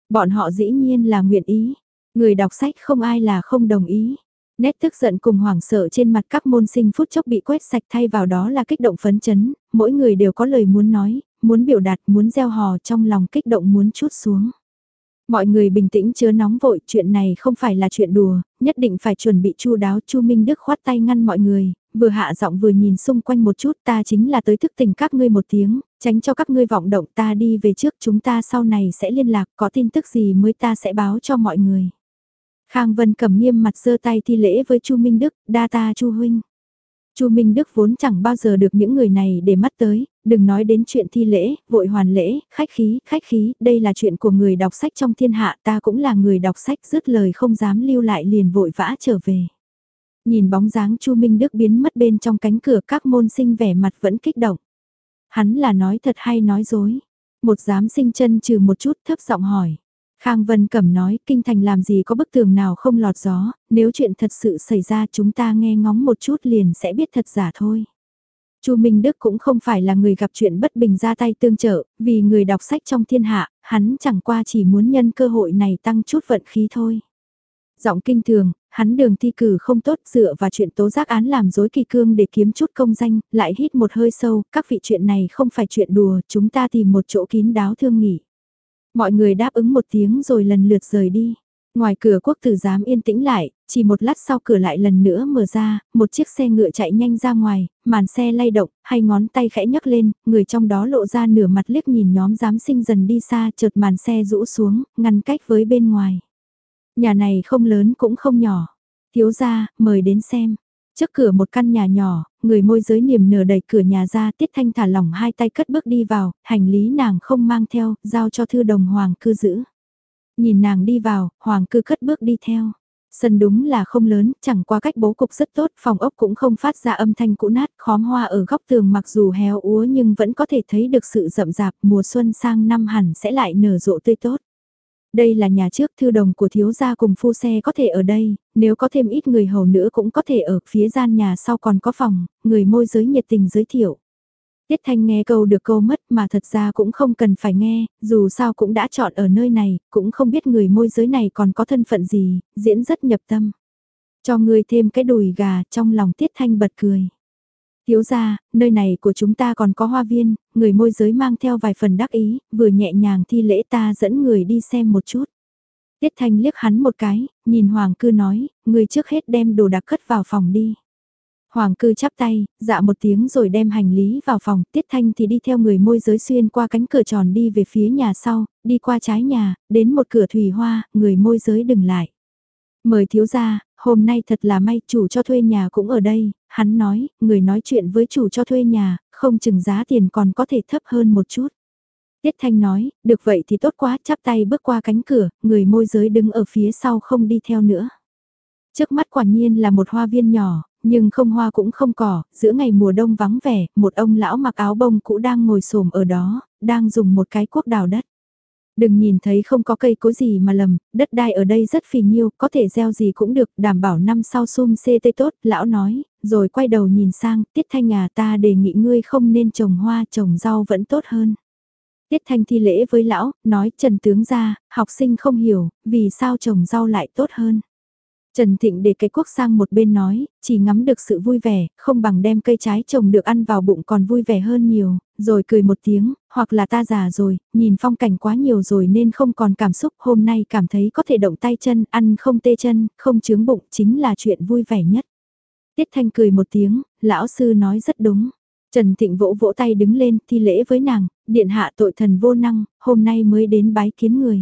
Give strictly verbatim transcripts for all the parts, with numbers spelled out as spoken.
Bọn họ dĩ nhiên là nguyện ý. Người đọc sách không ai là không đồng ý. Nét tức giận cùng hoảng sợ trên mặt các môn sinh phút chốc bị quét sạch, thay vào đó là kích động phấn chấn, mỗi người đều có lời muốn nói, muốn biểu đạt, muốn gieo hò trong lòng kích động muốn trút xuống. Mọi người bình tĩnh chớ nóng vội, chuyện này không phải là chuyện đùa, nhất định phải chuẩn bị chu đáo. Chu Minh Đức khoát tay ngăn mọi người, vừa hạ giọng vừa nhìn xung quanh một chút, ta chính là tới thức tỉnh các ngươi một tiếng, tránh cho các ngươi vọng động, ta đi về trước, chúng ta sau này sẽ liên lạc, có tin tức gì mới ta sẽ báo cho mọi người. Khang Vân cầm nghiêm mặt giơ tay thi lễ với Chu Minh Đức, đa ta Chu huynh. Chu Minh Đức vốn chẳng bao giờ được những người này để mắt tới, đừng nói đến chuyện thi lễ, vội hoàn lễ, khách khí, khách khí, đây là chuyện của người đọc sách trong thiên hạ, ta cũng là người đọc sách, dứt lời không dám lưu lại liền vội vã trở về. Nhìn bóng dáng Chu Minh Đức biến mất bên trong cánh cửa, các môn sinh vẻ mặt vẫn kích động. Hắn là nói thật hay nói dối? Một giám sinh chân trừ một chút thấp giọng hỏi. Khang Vân Cẩm nói, kinh thành làm gì có bức tường nào không lọt gió, nếu chuyện thật sự xảy ra chúng ta nghe ngóng một chút liền sẽ biết thật giả thôi. Chu Minh Đức cũng không phải là người gặp chuyện bất bình ra tay tương trợ, vì người đọc sách trong thiên hạ, hắn chẳng qua chỉ muốn nhân cơ hội này tăng chút vận khí thôi. Giọng kinh thường, hắn đường thi cử không tốt, dựa vào chuyện tố giác án làm dối kỳ cương để kiếm chút công danh, lại hít một hơi sâu, các vị chuyện này không phải chuyện đùa, chúng ta tìm một chỗ kín đáo thương nghỉ. Mọi người đáp ứng một tiếng rồi lần lượt rời đi. Ngoài cửa quốc tử giám yên tĩnh lại, chỉ một lát sau cửa lại lần nữa mở ra, một chiếc xe ngựa chạy nhanh ra ngoài, màn xe lay động, hay ngón tay khẽ nhấc lên, người trong đó lộ ra nửa mặt liếc nhìn nhóm giám sinh dần đi xa, chợt màn xe rũ xuống, ngăn cách với bên ngoài. Nhà này không lớn cũng không nhỏ. Thiếu gia, mời đến xem. Trước cửa một căn nhà nhỏ, người môi giới niềm nở đẩy cửa nhà ra, Tiết Thanh thả lỏng hai tay cất bước đi vào, hành lý nàng không mang theo, giao cho thư đồng Hoàng cư giữ. Nhìn nàng đi vào, Hoàng cư cất bước đi theo. Sân đúng là không lớn, chẳng qua cách bố cục rất tốt, phòng ốc cũng không phát ra âm thanh cũ nát, khóm hoa ở góc tường mặc dù héo úa nhưng vẫn có thể thấy được sự rậm rạp, mùa xuân sang năm hẳn sẽ lại nở rộ tươi tốt. Đây là nhà trước, thư đồng của thiếu gia cùng phu xe có thể ở đây, nếu có thêm ít người hầu nữa cũng có thể ở phía gian nhà sau còn có phòng, người môi giới nhiệt tình giới thiệu. Tiết Thanh nghe câu được câu mất mà thật ra cũng không cần phải nghe, dù sao cũng đã chọn ở nơi này, cũng không biết người môi giới này còn có thân phận gì, diễn rất nhập tâm. Cho người thêm cái đùi gà, trong lòng Tiết Thanh bật cười. Thiếu gia, nơi này của chúng ta còn có hoa viên, người môi giới mang theo vài phần đắc ý, vừa nhẹ nhàng thi lễ ta dẫn người đi xem một chút. Tiết Thanh liếc hắn một cái, nhìn Hoàng cư nói, người trước hết đem đồ đạc cất vào phòng đi. Hoàng cư chắp tay, dạ một tiếng rồi đem hành lý vào phòng, Tiết Thanh thì đi theo người môi giới xuyên qua cánh cửa tròn đi về phía nhà sau, đi qua trái nhà, đến một cửa thủy hoa, người môi giới dừng lại. Mời thiếu gia, hôm nay thật là may, chủ cho thuê nhà cũng ở đây, hắn nói, người nói chuyện với chủ cho thuê nhà, không chừng giá tiền còn có thể thấp hơn một chút. Tiết Thanh nói, được vậy thì tốt quá, chắp tay bước qua cánh cửa, người môi giới đứng ở phía sau không đi theo nữa. Trước mắt quả nhiên là một hoa viên nhỏ, nhưng không hoa cũng không cỏ, giữa ngày mùa đông vắng vẻ, một ông lão mặc áo bông cũ đang ngồi xổm ở đó, đang dùng một cái cuốc đào đất. Đừng nhìn thấy không có cây cối gì mà lầm, đất đai ở đây rất phì nhiêu, có thể gieo gì cũng được, đảm bảo năm sau sum xê tươi tốt, lão nói, rồi quay đầu nhìn sang, Tiết Thanh à ta đề nghị ngươi không nên trồng hoa, trồng rau vẫn tốt hơn. Tiết Thanh thi lễ với lão, nói Trần tướng ra, học sinh không hiểu, vì sao trồng rau lại tốt hơn. Trần Thịnh để cái cuốc sang một bên nói, chỉ ngắm được sự vui vẻ, không bằng đem cây trái trồng được ăn vào bụng còn vui vẻ hơn nhiều, rồi cười một tiếng, hoặc là ta già rồi, nhìn phong cảnh quá nhiều rồi nên không còn cảm xúc, hôm nay cảm thấy có thể động tay chân, ăn không tê chân, không chướng bụng, chính là chuyện vui vẻ nhất. Tiết Thanh cười một tiếng, lão sư nói rất đúng. Trần Thịnh vỗ vỗ tay đứng lên, thi lễ với nàng, điện hạ tội thần vô năng, hôm nay mới đến bái kiến người.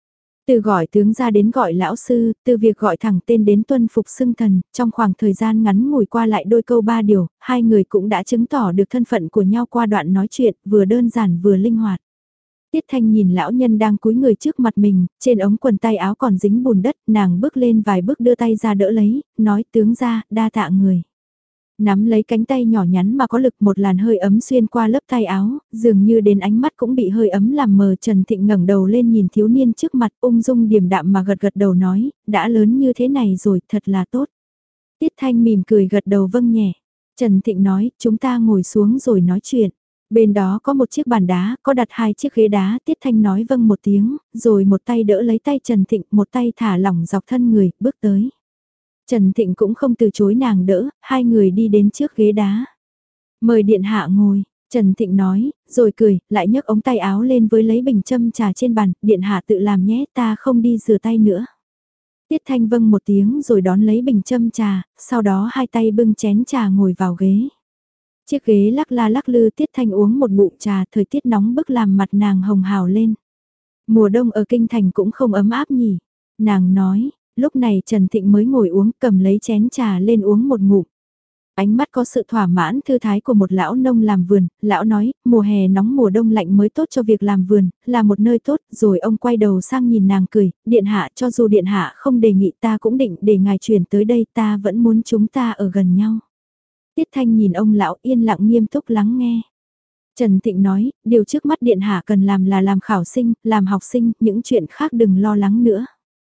Từ gọi tướng ra đến gọi lão sư, từ việc gọi thẳng tên đến tuân phục xưng thần, trong khoảng thời gian ngắn ngủi qua lại đôi câu ba điều, hai người cũng đã chứng tỏ được thân phận của nhau qua đoạn nói chuyện, vừa đơn giản vừa linh hoạt. Tiết Thanh nhìn lão nhân đang cúi người trước mặt mình, trên ống quần tay áo còn dính bùn đất, nàng bước lên vài bước đưa tay ra đỡ lấy, nói tướng ra, đa tạ người. Nắm lấy cánh tay nhỏ nhắn mà có lực một làn hơi ấm xuyên qua lớp tay áo, dường như đến ánh mắt cũng bị hơi ấm làm mờ. Trần Thịnh ngẩng đầu lên nhìn thiếu niên trước mặt ung dung điềm đạm mà gật gật đầu nói, đã lớn như thế này rồi, thật là tốt. Tiết Thanh mỉm cười gật đầu vâng nhẹ. Trần Thịnh nói, chúng ta ngồi xuống rồi nói chuyện. Bên đó có một chiếc bàn đá, có đặt hai chiếc ghế đá, Tiết Thanh nói vâng một tiếng, rồi một tay đỡ lấy tay Trần Thịnh, một tay thả lỏng dọc thân người, bước tới. Trần Thịnh cũng không từ chối nàng đỡ, hai người đi đến trước ghế đá. Mời điện hạ ngồi, Trần Thịnh nói, rồi cười, lại nhấc ống tay áo lên với lấy bình châm trà trên bàn, điện hạ tự làm nhé, ta không đi rửa tay nữa. Tiết Thanh vâng một tiếng rồi đón lấy bình châm trà, sau đó hai tay bưng chén trà ngồi vào ghế. Chiếc ghế lắc la lắc lư, Tiết Thanh uống một ngụm trà, thời tiết nóng bức làm mặt nàng hồng hào lên. Mùa đông ở kinh thành cũng không ấm áp nhỉ, nàng nói, lúc này Trần Thịnh mới ngồi uống, cầm lấy chén trà lên uống một ngụm. Ánh mắt có sự thỏa mãn thư thái của một lão nông làm vườn, lão nói, mùa hè nóng mùa đông lạnh mới tốt cho việc làm vườn, là một nơi tốt, rồi ông quay đầu sang nhìn nàng cười, điện hạ cho dù điện hạ không đề nghị ta cũng định để ngài chuyển tới đây, ta vẫn muốn chúng ta ở gần nhau. Tiết Thanh nhìn ông lão yên lặng nghiêm túc lắng nghe. Trần Thịnh nói, điều trước mắt điện hạ cần làm là làm khảo sinh, làm học sinh, những chuyện khác đừng lo lắng nữa.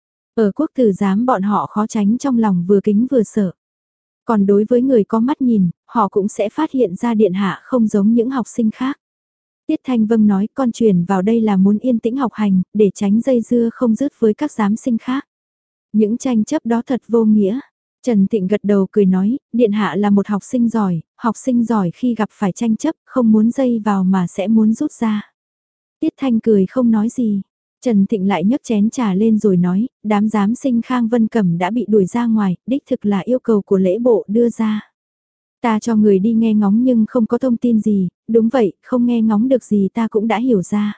Ở quốc tử giám bọn họ khó tránh trong lòng vừa kính vừa sợ. Còn đối với người có mắt nhìn, họ cũng sẽ phát hiện ra điện hạ không giống những học sinh khác. Tiết Thanh Vâng nói con chuyển vào đây là muốn yên tĩnh học hành, để tránh dây dưa không dứt với các giám sinh khác. Những tranh chấp đó thật vô nghĩa. Trần Thịnh gật đầu cười nói, điện hạ là một học sinh giỏi, học sinh giỏi khi gặp phải tranh chấp không muốn dây vào mà sẽ muốn rút ra. Tiết Thanh cười không nói gì. Trần Thịnh lại nhấc chén trà lên rồi nói, đám giám sinh Khang Vân Cẩm đã bị đuổi ra ngoài, đích thực là yêu cầu của lễ bộ đưa ra. Ta cho người đi nghe ngóng nhưng không có thông tin gì, đúng vậy, không nghe ngóng được gì ta cũng đã hiểu ra.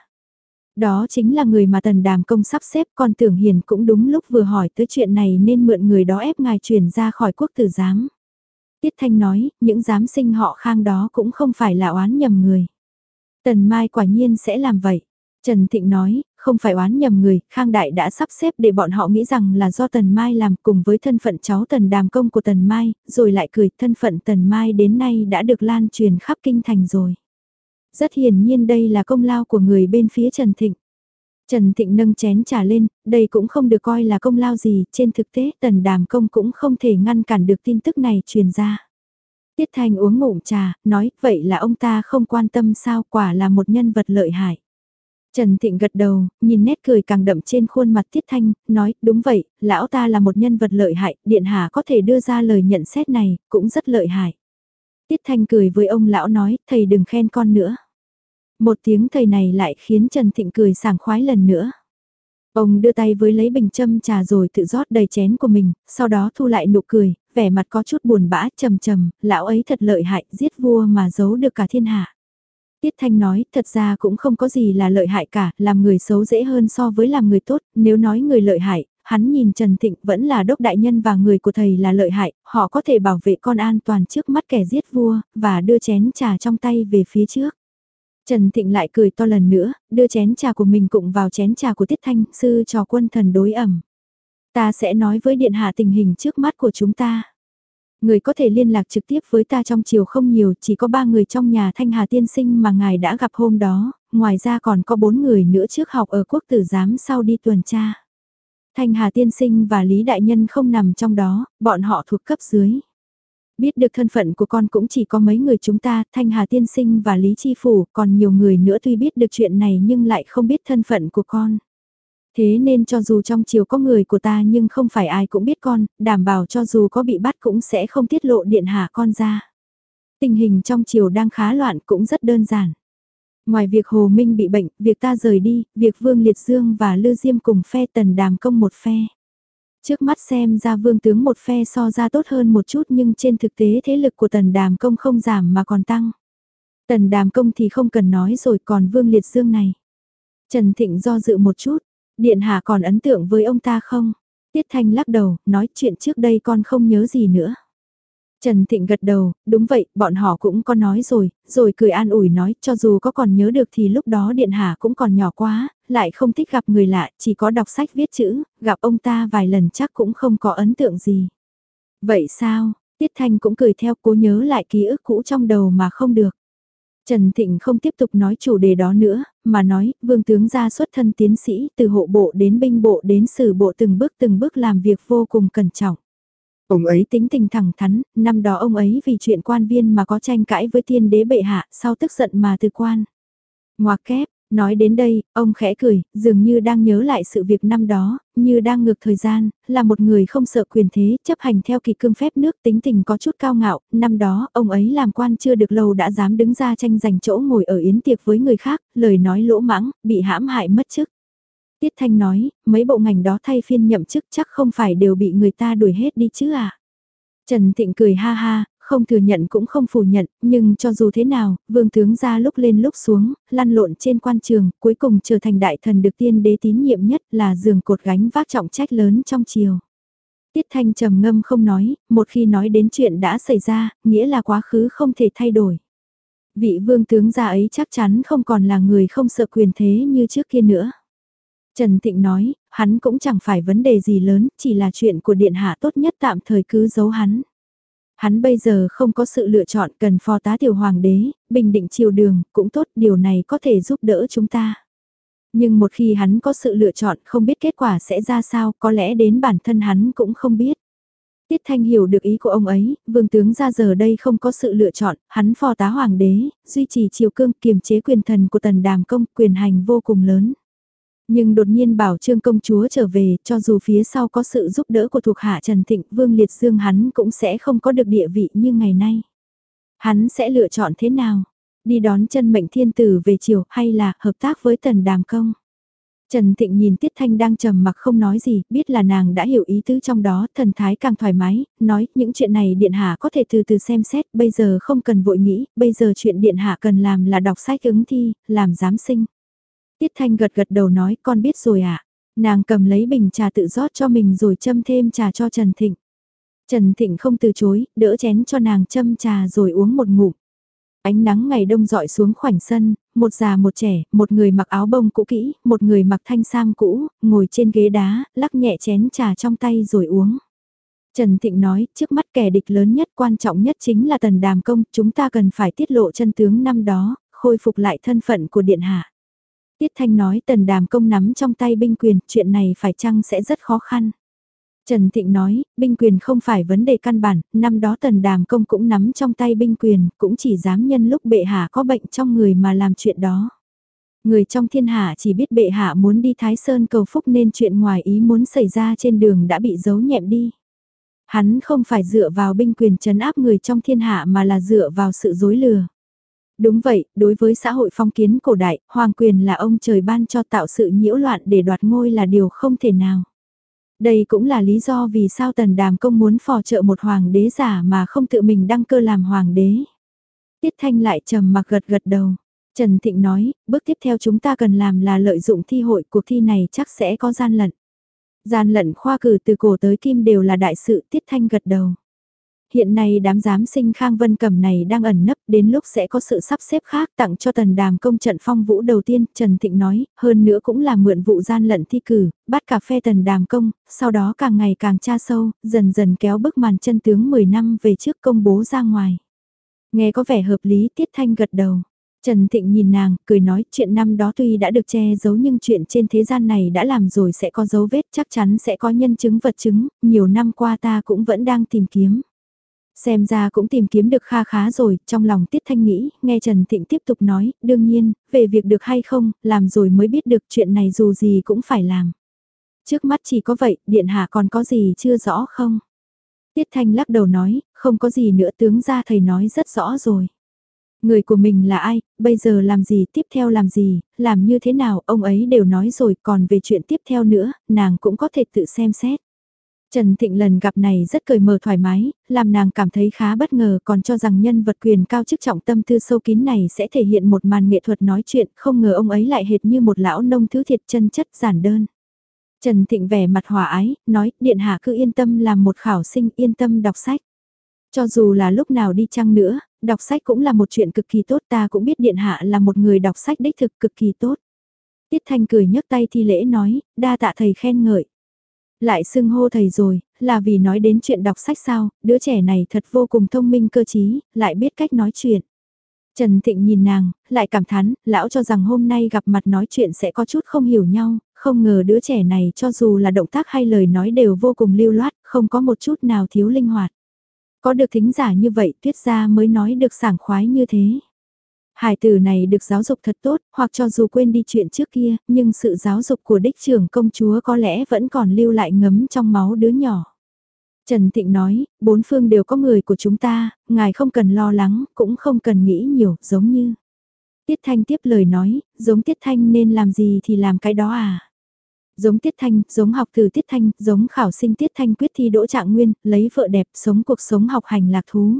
Đó chính là người mà Tần Đàm Công sắp xếp, con Tưởng Hiền cũng đúng lúc vừa hỏi tới chuyện này nên mượn người đó ép ngài chuyển ra khỏi quốc tử giám. Tiết Thanh nói, những giám sinh họ Khang đó cũng không phải là oán nhầm người. Tần Mai quả nhiên sẽ làm vậy. Trần Thịnh nói, không phải oán nhầm người, Khang Đại đã sắp xếp để bọn họ nghĩ rằng là do Tần Mai làm cùng với thân phận cháu Tần Đàm Công của Tần Mai, rồi lại cười thân phận Tần Mai đến nay đã được lan truyền khắp kinh thành rồi. Rất hiển nhiên đây là công lao của người bên phía Trần Thịnh. Trần Thịnh nâng chén trà lên, đây cũng không được coi là công lao gì, trên thực tế Tần Đàm Công cũng không thể ngăn cản được tin tức này truyền ra. Tiết Thanh uống ngụm trà, nói, vậy là ông ta không quan tâm sao, quả là một nhân vật lợi hại. Trần Thịnh gật đầu, nhìn nét cười càng đậm trên khuôn mặt Tiết Thanh, nói, đúng vậy, lão ta là một nhân vật lợi hại, điện hạ có thể đưa ra lời nhận xét này, cũng rất lợi hại. Tiết Thanh cười với ông lão nói, thầy đừng khen con nữa. Một tiếng thầy này lại khiến Trần Thịnh cười sảng khoái lần nữa. Ông đưa tay với lấy bình châm trà rồi tự rót đầy chén của mình, sau đó thu lại nụ cười, vẻ mặt có chút buồn bã trầm trầm, lão ấy thật lợi hại, giết vua mà giấu được cả thiên hạ. Tiết Thanh nói, thật ra cũng không có gì là lợi hại cả, làm người xấu dễ hơn so với làm người tốt, nếu nói người lợi hại, hắn nhìn Trần Thịnh vẫn là đốc đại nhân và người của thầy là lợi hại, họ có thể bảo vệ con an toàn trước mắt kẻ giết vua, và đưa chén trà trong tay về phía trước. Trần Thịnh lại cười to lần nữa, đưa chén trà của mình cũng vào chén trà của Tiết Thanh, sư trò quân thần đối ẩm. Ta sẽ nói với điện hạ tình hình trước mắt của chúng ta. Người có thể liên lạc trực tiếp với ta trong chiều không nhiều, chỉ có ba người trong nhà Thanh Hà tiên sinh mà ngài đã gặp hôm đó, ngoài ra còn có bốn người nữa trước học ở quốc tử giám sau đi tuần tra. Thanh Hà tiên sinh và Lý Đại Nhân không nằm trong đó, bọn họ thuộc cấp dưới. Biết được thân phận của con cũng chỉ có mấy người chúng ta, Thanh Hà tiên sinh và Lý Chi Phủ, còn nhiều người nữa tuy biết được chuyện này nhưng lại không biết thân phận của con. Thế nên cho dù trong triều có người của ta nhưng không phải ai cũng biết con, đảm bảo cho dù có bị bắt cũng sẽ không tiết lộ điện hạ con ra. Tình hình trong triều đang khá loạn cũng rất đơn giản. Ngoài việc Hồ Minh bị bệnh, việc ta rời đi, việc Vương Liệt Dương và Lư Diêm cùng phe Tần Đàm Công một phe. Trước mắt xem ra Vương tướng một phe so ra tốt hơn một chút nhưng trên thực tế thế lực của Tần Đàm Công không giảm mà còn tăng. Tần Đàm Công thì không cần nói rồi, còn Vương Liệt Dương này. Trần Thịnh do dự một chút. Điện hạ còn ấn tượng với ông ta không? Tiết Thanh lắc đầu, nói chuyện trước đây con không nhớ gì nữa. Trần Thịnh gật đầu, đúng vậy, bọn họ cũng có nói rồi, rồi cười an ủi nói, cho dù có còn nhớ được thì lúc đó điện hạ cũng còn nhỏ quá, lại không thích gặp người lạ, chỉ có đọc sách viết chữ, gặp ông ta vài lần chắc cũng không có ấn tượng gì. Vậy sao? Tiết Thanh cũng cười theo, cố nhớ lại ký ức cũ trong đầu mà không được. Trần Thịnh không tiếp tục nói chủ đề đó nữa, mà nói, vương tướng gia xuất thân tiến sĩ, từ hộ bộ đến binh bộ đến sử bộ từng bước từng bước làm việc vô cùng cẩn trọng. Ông ấy tính tình thẳng thắn, năm đó ông ấy vì chuyện quan viên mà có tranh cãi với tiên đế bệ hạ, sau tức giận mà từ quan. Ngoặc kép, nói đến đây, ông khẽ cười, dường như đang nhớ lại sự việc năm đó, như đang ngược thời gian, là một người không sợ quyền thế, chấp hành theo kỳ cương phép nước, tính tình có chút cao ngạo, năm đó, ông ấy làm quan chưa được lâu đã dám đứng ra tranh giành chỗ ngồi ở yến tiệc với người khác, lời nói lỗ mãng, bị hãm hại mất chức. Tiết Thanh nói, mấy bộ ngành đó thay phiên nhậm chức chắc không phải đều bị người ta đuổi hết đi chứ à. Trần Thịnh cười ha ha, không thừa nhận cũng không phủ nhận, nhưng cho dù thế nào, vương tướng ra lúc lên lúc xuống, lăn lộn trên quan trường, cuối cùng trở thành đại thần được tiên đế tín nhiệm nhất là giường cột gánh vác trọng trách lớn trong triều. Tiết Thanh trầm ngâm không nói, một khi nói đến chuyện đã xảy ra, nghĩa là quá khứ không thể thay đổi. Vị vương tướng gia ấy chắc chắn không còn là người không sợ quyền thế như trước kia nữa. Trần Thịnh nói, hắn cũng chẳng phải vấn đề gì lớn, chỉ là chuyện của điện hạ tốt nhất tạm thời cứ giấu hắn. Hắn bây giờ không có sự lựa chọn cần phò tá tiểu hoàng đế, bình định triều đường, cũng tốt, điều này có thể giúp đỡ chúng ta. Nhưng một khi hắn có sự lựa chọn không biết kết quả sẽ ra sao, có lẽ đến bản thân hắn cũng không biết. Tiết Thanh hiểu được ý của ông ấy, vương tướng ra giờ đây không có sự lựa chọn, hắn phò tá hoàng đế, duy trì triều cương kiềm chế quyền thần của tần đàm công, quyền hành vô cùng lớn. Nhưng đột nhiên bảo Trương công chúa trở về, cho dù phía sau có sự giúp đỡ của thuộc hạ Trần Thịnh, Vương Liệt Dương hắn cũng sẽ không có được địa vị như ngày nay. Hắn sẽ lựa chọn thế nào? Đi đón chân mệnh thiên tử về chiều hay là hợp tác với tần đàm công? Trần Thịnh nhìn Tiết Thanh đang trầm mặc không nói gì, biết là nàng đã hiểu ý tứ trong đó, thần thái càng thoải mái, nói những chuyện này Điện Hạ có thể từ từ xem xét, bây giờ không cần vội nghĩ, bây giờ chuyện Điện Hạ cần làm là đọc sách ứng thi, làm giám sinh. Tiết Thanh gật gật đầu nói con biết rồi ạ. À? Nàng cầm lấy bình trà tự rót cho mình rồi châm thêm trà cho Trần Thịnh. Trần Thịnh không từ chối, đỡ chén cho nàng châm trà rồi uống một ngụm. Ánh nắng ngày đông dọi xuống khoảnh sân, một già một trẻ, một người mặc áo bông cũ kỹ, một người mặc thanh sam cũ, ngồi trên ghế đá, lắc nhẹ chén trà trong tay rồi uống. Trần Thịnh nói, trước mắt kẻ địch lớn nhất quan trọng nhất chính là tần đàm công, chúng ta cần phải tiết lộ chân tướng năm đó, khôi phục lại thân phận của điện hạ. Tiết Thanh nói tần đàm công nắm trong tay binh quyền, chuyện này phải chăng sẽ rất khó khăn. Trần Thịnh nói, binh quyền không phải vấn đề căn bản, năm đó tần đàm công cũng nắm trong tay binh quyền, cũng chỉ dám nhân lúc bệ hạ có bệnh trong người mà làm chuyện đó. Người trong thiên hạ chỉ biết bệ hạ muốn đi Thái Sơn cầu phúc nên chuyện ngoài ý muốn xảy ra trên đường đã bị giấu nhẹm đi. Hắn không phải dựa vào binh quyền trấn áp người trong thiên hạ mà là dựa vào sự dối lừa. Đúng vậy, đối với xã hội phong kiến cổ đại, hoàng quyền là ông trời ban cho tạo sự nhiễu loạn để đoạt ngôi là điều không thể nào. Đây cũng là lý do vì sao tần đàm công muốn phò trợ một hoàng đế giả mà không tự mình đăng cơ làm hoàng đế. Tiết Thanh lại trầm mặc gật gật đầu. Trần Thịnh nói, bước tiếp theo chúng ta cần làm là lợi dụng thi hội, cuộc thi này chắc sẽ có gian lận. Gian lận khoa cử từ cổ tới kim đều là đại sự. Tiết Thanh gật đầu. Hiện nay đám giám sinh Khang Vân Cẩm này đang ẩn nấp, đến lúc sẽ có sự sắp xếp khác tặng cho tần đàm công trận phong vũ đầu tiên, Trần Thịnh nói, hơn nữa cũng là mượn vụ gian lận thi cử, bắt cà phê tần đàm công, sau đó càng ngày càng tra sâu, dần dần kéo bức màn chân tướng mười năm về trước công bố ra ngoài. Nghe có vẻ hợp lý. Tiết Thanh gật đầu. Trần Thịnh nhìn nàng, cười nói chuyện năm đó tuy đã được che giấu nhưng chuyện trên thế gian này đã làm rồi sẽ có dấu vết, chắc chắn sẽ có nhân chứng vật chứng, nhiều năm qua ta cũng vẫn đang tìm kiếm. Xem ra cũng tìm kiếm được kha khá rồi, trong lòng Tiết Thanh nghĩ, nghe Trần Thịnh tiếp tục nói, đương nhiên, về việc được hay không, làm rồi mới biết được chuyện này dù gì cũng phải làm. Trước mắt chỉ có vậy, điện hạ còn có gì chưa rõ không? Tiết Thanh lắc đầu nói, không có gì nữa, tướng gia thầy nói rất rõ rồi. Người của mình là ai, bây giờ làm gì, tiếp theo làm gì, làm như thế nào, ông ấy đều nói rồi, còn về chuyện tiếp theo nữa, nàng cũng có thể tự xem xét. Trần Thịnh lần gặp này rất cởi mở thoải mái, làm nàng cảm thấy khá bất ngờ, còn cho rằng nhân vật quyền cao chức trọng tâm tư sâu kín này sẽ thể hiện một màn nghệ thuật nói chuyện, không ngờ ông ấy lại hệt như một lão nông thứ thiệt chân chất giản đơn. Trần Thịnh vẻ mặt hòa ái, nói, điện hạ cứ yên tâm làm một khảo sinh, yên tâm đọc sách. Cho dù là lúc nào đi chăng nữa, đọc sách cũng là một chuyện cực kỳ tốt, ta cũng biết điện hạ là một người đọc sách đích thực cực kỳ tốt. Tiết Thanh cười nhấc tay thi lễ nói, đa tạ thầy khen ngợi. Lại xưng hô thầy rồi, là vì nói đến chuyện đọc sách sao, đứa trẻ này thật vô cùng thông minh cơ trí, lại biết cách nói chuyện. Trần Thịnh nhìn nàng, lại cảm thán, lão cho rằng hôm nay gặp mặt nói chuyện sẽ có chút không hiểu nhau, không ngờ đứa trẻ này cho dù là động tác hay lời nói đều vô cùng lưu loát, không có một chút nào thiếu linh hoạt. Có được thính giả như vậy Tuyết gia mới nói được sảng khoái như thế. Hải tử này được giáo dục thật tốt, hoặc cho dù quên đi chuyện trước kia, nhưng sự giáo dục của đích trưởng công chúa có lẽ vẫn còn lưu lại ngấm trong máu đứa nhỏ. Trần Thịnh nói, bốn phương đều có người của chúng ta, ngài không cần lo lắng, cũng không cần nghĩ nhiều, giống như. Tiết Thanh tiếp lời nói, giống Tiết Thanh nên làm gì thì làm cái đó à. Giống Tiết Thanh, giống học từ Tiết Thanh, giống khảo sinh Tiết Thanh quyết thi đỗ trạng nguyên, lấy vợ đẹp, sống cuộc sống học hành lạc thú.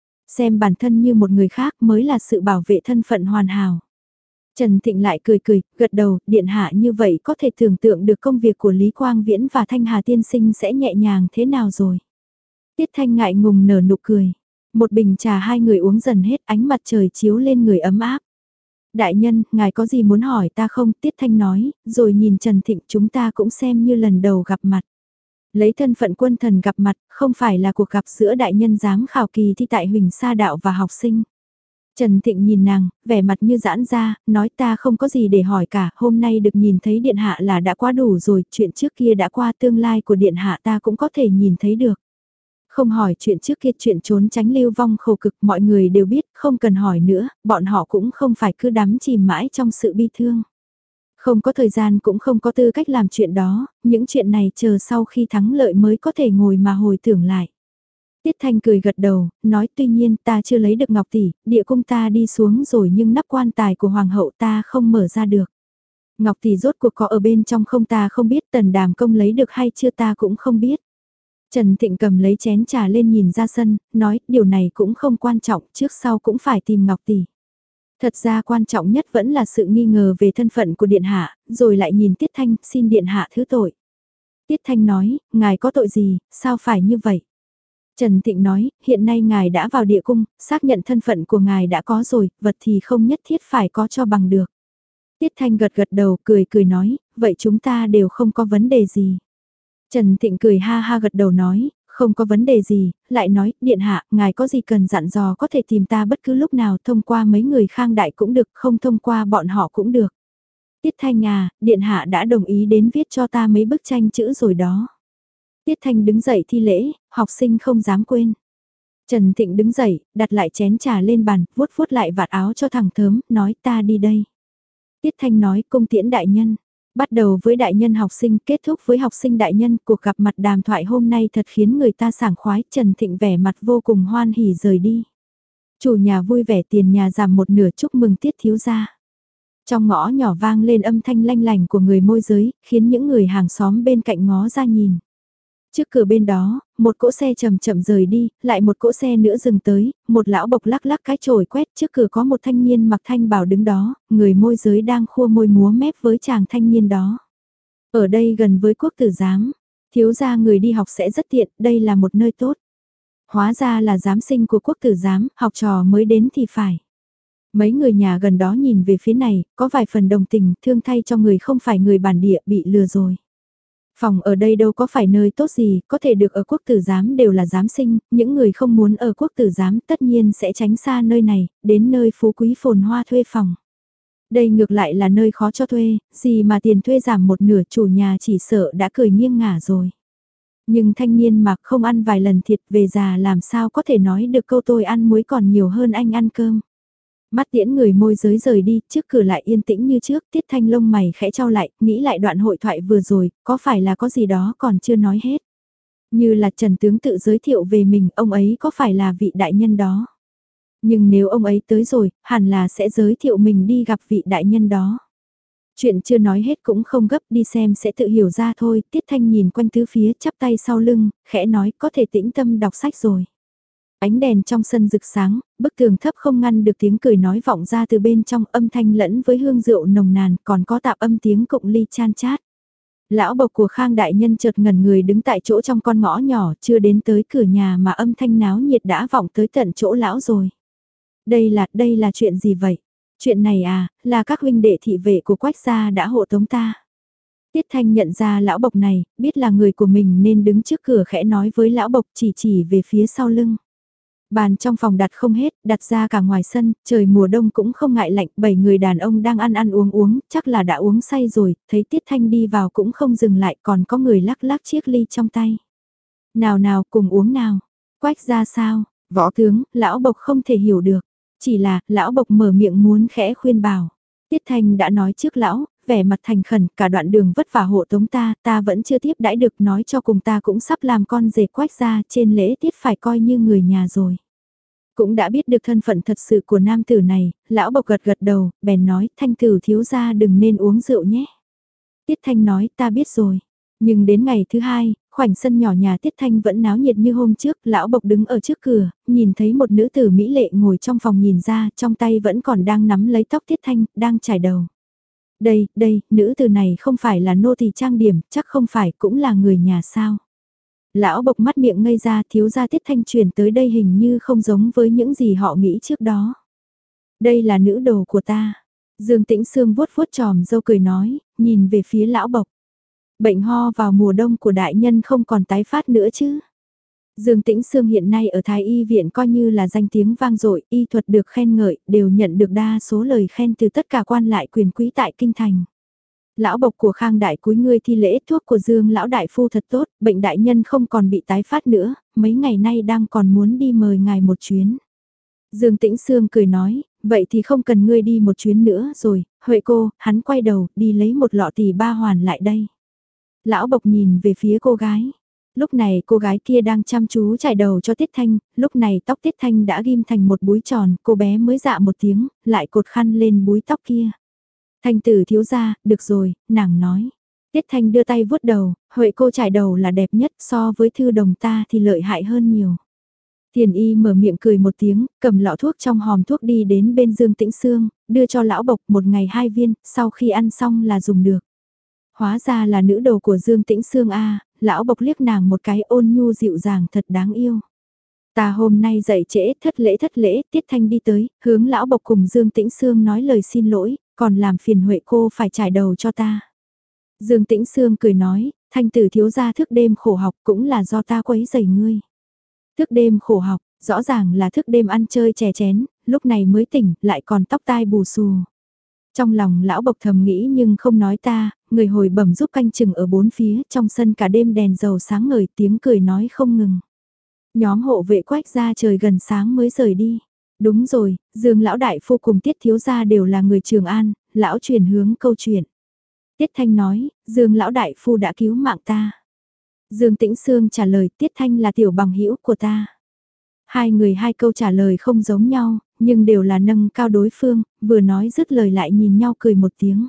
Xem bản thân như một người khác mới là sự bảo vệ thân phận hoàn hảo. Trần Thịnh lại cười cười, gật đầu, điện hạ như vậy có thể tưởng tượng được công việc của Lý Quang Viễn và Thanh Hà tiên sinh sẽ nhẹ nhàng thế nào rồi. Tiết Thanh ngại ngùng nở nụ cười. Một bình trà hai người uống dần hết, ánh mặt trời chiếu lên người ấm áp. Đại nhân, ngài có gì muốn hỏi ta không? Tiết Thanh nói, rồi nhìn Trần Thịnh, chúng ta cũng xem như lần đầu gặp mặt. Lấy thân phận quân thần gặp mặt, không phải là cuộc gặp giữa đại nhân giám khảo kỳ thi tại Huỳnh Sa Đạo và học sinh. Trần Thịnh nhìn nàng, vẻ mặt như giãn ra, nói ta không có gì để hỏi cả, hôm nay được nhìn thấy điện hạ là đã quá đủ rồi, chuyện trước kia đã qua, tương lai của điện hạ ta cũng có thể nhìn thấy được. Không hỏi chuyện trước kia, chuyện trốn tránh lưu vong khổ cực, mọi người đều biết, không cần hỏi nữa, bọn họ cũng không phải cứ đắm chìm mãi trong sự bi thương. Không có thời gian cũng không có tư cách làm chuyện đó, những chuyện này chờ sau khi thắng lợi mới có thể ngồi mà hồi tưởng lại. Tiết Thanh cười gật đầu, nói tuy nhiên ta chưa lấy được ngọc tỷ, địa cung ta đi xuống rồi nhưng nắp quan tài của hoàng hậu ta không mở ra được. Ngọc tỷ rốt cuộc có ở bên trong không ta không biết, Tần Đàm Công lấy được hay chưa ta cũng không biết. Trần Thịnh cầm lấy chén trà lên nhìn ra sân, nói điều này cũng không quan trọng, trước sau cũng phải tìm ngọc tỷ. Thật ra quan trọng nhất vẫn là sự nghi ngờ về thân phận của Điện Hạ, rồi lại nhìn Tiết Thanh, xin Điện Hạ thứ tội. Tiết Thanh nói, ngài có tội gì, sao phải như vậy? Trần Thịnh nói, hiện nay ngài đã vào địa cung, xác nhận thân phận của ngài đã có rồi, vật thì không nhất thiết phải có cho bằng được. Tiết Thanh gật gật đầu, cười cười nói, vậy chúng ta đều không có vấn đề gì. Trần Thịnh cười ha ha gật đầu nói, không có vấn đề gì, lại nói, điện hạ, ngài có gì cần dặn dò có thể tìm ta bất cứ lúc nào thông qua mấy người khang đại cũng được, không thông qua bọn họ cũng được. Tiết Thanh à, điện hạ đã đồng ý đến viết cho ta mấy bức tranh chữ rồi đó. Tiết Thanh đứng dậy thi lễ, học sinh không dám quên. Trần Thịnh đứng dậy, đặt lại chén trà lên bàn, vuốt vuốt lại vạt áo cho thằng thớm, nói ta đi đây. Tiết Thanh nói, cung tiễn đại nhân. Bắt đầu với đại nhân học sinh, kết thúc với học sinh đại nhân, cuộc gặp mặt đàm thoại hôm nay thật khiến người ta sảng khoái, Trần Thịnh vẻ mặt vô cùng hoan hỉ rời đi. Chủ nhà vui vẻ tiền nhà giảm một nửa chúc mừng Tiết thiếu gia. Trong ngõ nhỏ vang lên âm thanh lanh lành của người môi giới, khiến những người hàng xóm bên cạnh ngó ra nhìn. Trước cửa bên đó, một cỗ xe chậm chậm rời đi, lại một cỗ xe nữa dừng tới, một lão bộc lắc lắc cái chổi quét, trước cửa có một thanh niên mặc thanh bào đứng đó, người môi giới đang khua môi múa mép với chàng thanh niên đó. Ở đây gần với quốc tử giám, thiếu gia người đi học sẽ rất tiện, đây là một nơi tốt. Hóa ra là giám sinh của quốc tử giám, học trò mới đến thì phải. Mấy người nhà gần đó nhìn về phía này, có vài phần đồng tình, thương thay cho người không phải người bản địa bị lừa rồi. Phòng ở đây đâu có phải nơi tốt gì, có thể được ở quốc tử giám đều là giám sinh, những người không muốn ở quốc tử giám tất nhiên sẽ tránh xa nơi này, đến nơi phú quý phồn hoa thuê phòng. Đây ngược lại là nơi khó cho thuê, gì mà tiền thuê giảm một nửa chủ nhà chỉ sợ đã cười nghiêng ngả rồi. Nhưng thanh niên mặc không ăn vài lần thịt về già làm sao có thể nói được câu tôi ăn muối còn nhiều hơn anh ăn cơm. Mắt tiễn người môi giới rời đi, trước cửa lại yên tĩnh như trước, Tiết Thanh lông mày khẽ trao lại, nghĩ lại đoạn hội thoại vừa rồi, có phải là có gì đó còn chưa nói hết. Như là Trần Tướng tự giới thiệu về mình, ông ấy có phải là vị đại nhân đó. Nhưng nếu ông ấy tới rồi, hẳn là sẽ giới thiệu mình đi gặp vị đại nhân đó. Chuyện chưa nói hết cũng không gấp, đi xem sẽ tự hiểu ra thôi, Tiết Thanh nhìn quanh tứ phía, chắp tay sau lưng, khẽ nói có thể tĩnh tâm đọc sách rồi. Ánh đèn trong sân rực sáng, bức tường thấp không ngăn được tiếng cười nói vọng ra từ bên trong, âm thanh lẫn với hương rượu nồng nàn, còn có tạp âm tiếng cụng ly chan chát. Lão bộc của Khang đại nhân chợt ngẩn người đứng tại chỗ trong con ngõ nhỏ, chưa đến tới cửa nhà mà âm thanh náo nhiệt đã vọng tới tận chỗ lão rồi. Đây là, đây là chuyện gì vậy? Chuyện này à, là các huynh đệ thị vệ của Quách gia đã hộ tống ta. Tiết Thanh nhận ra lão bộc này, biết là người của mình nên đứng trước cửa khẽ nói với lão bộc, chỉ chỉ về phía sau lưng. Bàn trong phòng đặt không hết, đặt ra cả ngoài sân, trời mùa đông cũng không ngại lạnh, bảy người đàn ông đang ăn ăn uống uống, chắc là đã uống say rồi, thấy Tiết Thanh đi vào cũng không dừng lại, còn có người lắc lắc chiếc ly trong tay. Nào nào, cùng uống nào. Quách ra sao? Võ tướng, lão bộc không thể hiểu được. Chỉ là, lão bộc mở miệng muốn khẽ khuyên bảo. Tiết Thanh đã nói trước lão, vẻ mặt thành khẩn, cả đoạn đường vất vả hộ tống ta, ta vẫn chưa tiếp đãi được, nói cho cùng ta cũng sắp làm con rể Quách ra, trên lễ tiết phải coi như người nhà rồi. Cũng đã biết được thân phận thật sự của nam tử này, lão bộc gật gật đầu, bèn nói, Thanh tử thiếu gia đừng nên uống rượu nhé. Tiết Thanh nói, ta biết rồi. Nhưng đến ngày thứ hai, khoảnh sân nhỏ nhà Tiết Thanh vẫn náo nhiệt như hôm trước, lão bộc đứng ở trước cửa, nhìn thấy một nữ tử mỹ lệ ngồi trong phòng nhìn ra, trong tay vẫn còn đang nắm lấy tóc Tiết Thanh, đang chải đầu. Đây, đây, nữ tử này không phải là nô tỳ trang điểm, chắc không phải cũng là người nhà sao. Lão bộc mắt miệng ngây ra, thiếu gia Tiết Thanh chuyển tới đây hình như không giống với những gì họ nghĩ trước đó. Đây là nữ đồ của ta. Dương Tĩnh Sương vuốt vuốt tròm dâu cười nói, nhìn về phía lão bộc. Bệnh ho vào mùa đông của đại nhân không còn tái phát nữa chứ. Dương Tĩnh Sương hiện nay ở Thái Y viện coi như là danh tiếng vang dội, y thuật được khen ngợi, đều nhận được đa số lời khen từ tất cả quan lại quyền quý tại kinh thành. Lão bộc của Khang đại cúi ngươi thi lễ, thuốc của Dương lão đại phu thật tốt, bệnh đại nhân không còn bị tái phát nữa, mấy ngày nay đang còn muốn đi mời ngài một chuyến. Dương Tĩnh Sương cười nói, vậy thì không cần ngươi đi một chuyến nữa rồi, Huệ cô, hắn quay đầu, đi lấy một lọ tỷ ba hoàn lại đây. Lão bộc nhìn về phía cô gái. Lúc này cô gái kia đang chăm chú chải đầu cho Tiết Thanh, lúc này tóc Tiết Thanh đã ghim thành một búi tròn, cô bé mới dạ một tiếng, lại cột khăn lên búi tóc kia. Thanh tử thiếu gia, được rồi, nàng nói. Tiết Thanh đưa tay vuốt đầu, Huệ cô chải đầu là đẹp nhất, so với thư đồng ta thì lợi hại hơn nhiều. Thiền y mở miệng cười một tiếng, cầm lọ thuốc trong hòm thuốc đi đến bên Dương Tĩnh Sương, đưa cho lão bộc một ngày hai viên, sau khi ăn xong là dùng được. Hóa ra là nữ đồ của Dương Tĩnh Sương a, lão bộc liếc nàng một cái ôn nhu dịu dàng thật đáng yêu. Ta hôm nay dậy trễ, thất lễ thất lễ, Tiết Thanh đi tới, hướng lão bộc cùng Dương Tĩnh Sương nói lời xin lỗi, còn làm phiền Huệ cô phải trải đầu cho ta. Dương Tĩnh Sương cười nói, Thanh tử thiếu gia thức đêm khổ học cũng là do ta quấy rầy ngươi. Thức đêm khổ học, rõ ràng là thức đêm ăn chơi chè chén, lúc này mới tỉnh, lại còn tóc tai bù xù. Trong lòng lão bộc thầm nghĩ nhưng không nói ta, người hồi bẩm giúp canh chừng ở bốn phía, trong sân cả đêm đèn dầu sáng ngời, tiếng cười nói không ngừng. Nhóm hộ vệ Quách ra trời gần sáng mới rời đi. Đúng rồi, Dương lão đại phu cùng Tiết thiếu gia đều là người Trường An, lão chuyển hướng câu chuyện. Tiết Thanh nói, Dương lão đại phu đã cứu mạng ta. Dương Tĩnh Sương trả lời, Tiết Thanh là tiểu bằng hữu của ta. Hai người hai câu trả lời không giống nhau, nhưng đều là nâng cao đối phương, vừa nói dứt lời lại nhìn nhau cười một tiếng.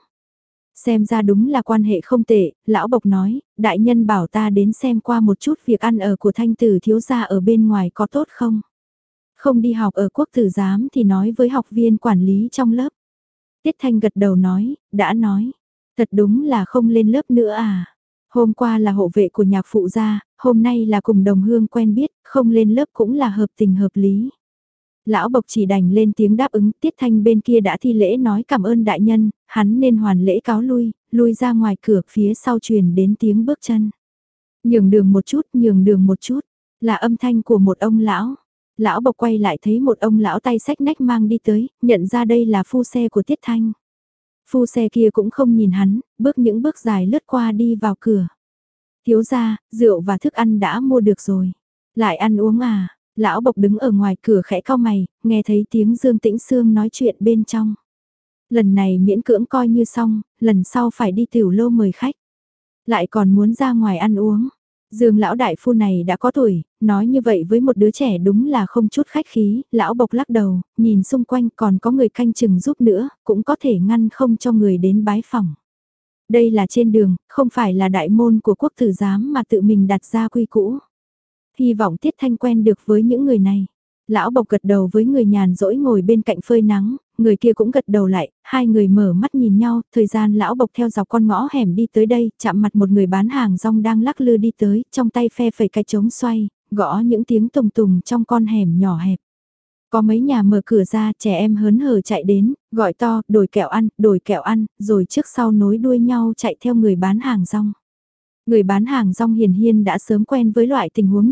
Xem ra đúng là quan hệ không tệ, lão bộc nói, đại nhân bảo ta đến xem qua một chút việc ăn ở của Thanh tử thiếu gia ở bên ngoài có tốt không. Không đi học ở quốc tử giám thì nói với học viên quản lý trong lớp. Tiết Thanh gật đầu nói, đã nói, thật đúng là không lên lớp nữa à. Hôm qua là hộ vệ của nhạc phụ gia, hôm nay là cùng đồng hương quen biết, không lên lớp cũng là hợp tình hợp lý. Lão bộc chỉ đành lên tiếng đáp ứng, Tiết Thanh bên kia đã thi lễ nói cảm ơn đại nhân, hắn nên hoàn lễ cáo lui, lui ra ngoài cửa phía sau truyền đến tiếng bước chân. Nhường đường một chút, nhường đường một chút, là âm thanh của một ông lão. Lão bộc quay lại thấy một ông lão tay xách nách mang đi tới, nhận ra đây là phu xe của Tiết Thanh. Phu xe kia cũng không nhìn hắn, bước những bước dài lướt qua đi vào cửa. Thiếu gia, rượu và thức ăn đã mua được rồi. Lại ăn uống à? Lão bộc đứng ở ngoài cửa khẽ cau mày, nghe thấy tiếng Dương Tĩnh Sương nói chuyện bên trong. Lần này miễn cưỡng coi như xong, lần sau phải đi tiểu lô mời khách. Lại còn muốn ra ngoài ăn uống. Dương lão đại phu này đã có tuổi, nói như vậy với một đứa trẻ đúng là không chút khách khí, lão bộc lắc đầu, nhìn xung quanh còn có người canh chừng giúp nữa, cũng có thể ngăn không cho người đến bái phỏng. Đây là trên đường, không phải là đại môn của quốc tử giám mà tự mình đặt ra quy cũ. Hy vọng Tiết Thanh quen được với những người này. Lão bộc gật đầu với người nhàn rỗi ngồi bên cạnh phơi nắng, người kia cũng gật đầu lại, hai người mở mắt nhìn nhau, thời gian lão bộc theo dọc con ngõ hẻm đi tới đây, chạm mặt một người bán hàng rong đang lắc lư đi tới, trong tay phe phẩy cái trống xoay, gõ những tiếng tùng tùng trong con hẻm nhỏ hẹp. Có mấy nhà mở cửa ra, trẻ em hớn hở chạy đến, gọi to, đổi kẹo ăn, đổi kẹo ăn, rồi trước sau nối đuôi nhau chạy theo người bán hàng rong. Người bán hàng rong hiển hiên đã sớm quen với loại tình huống này,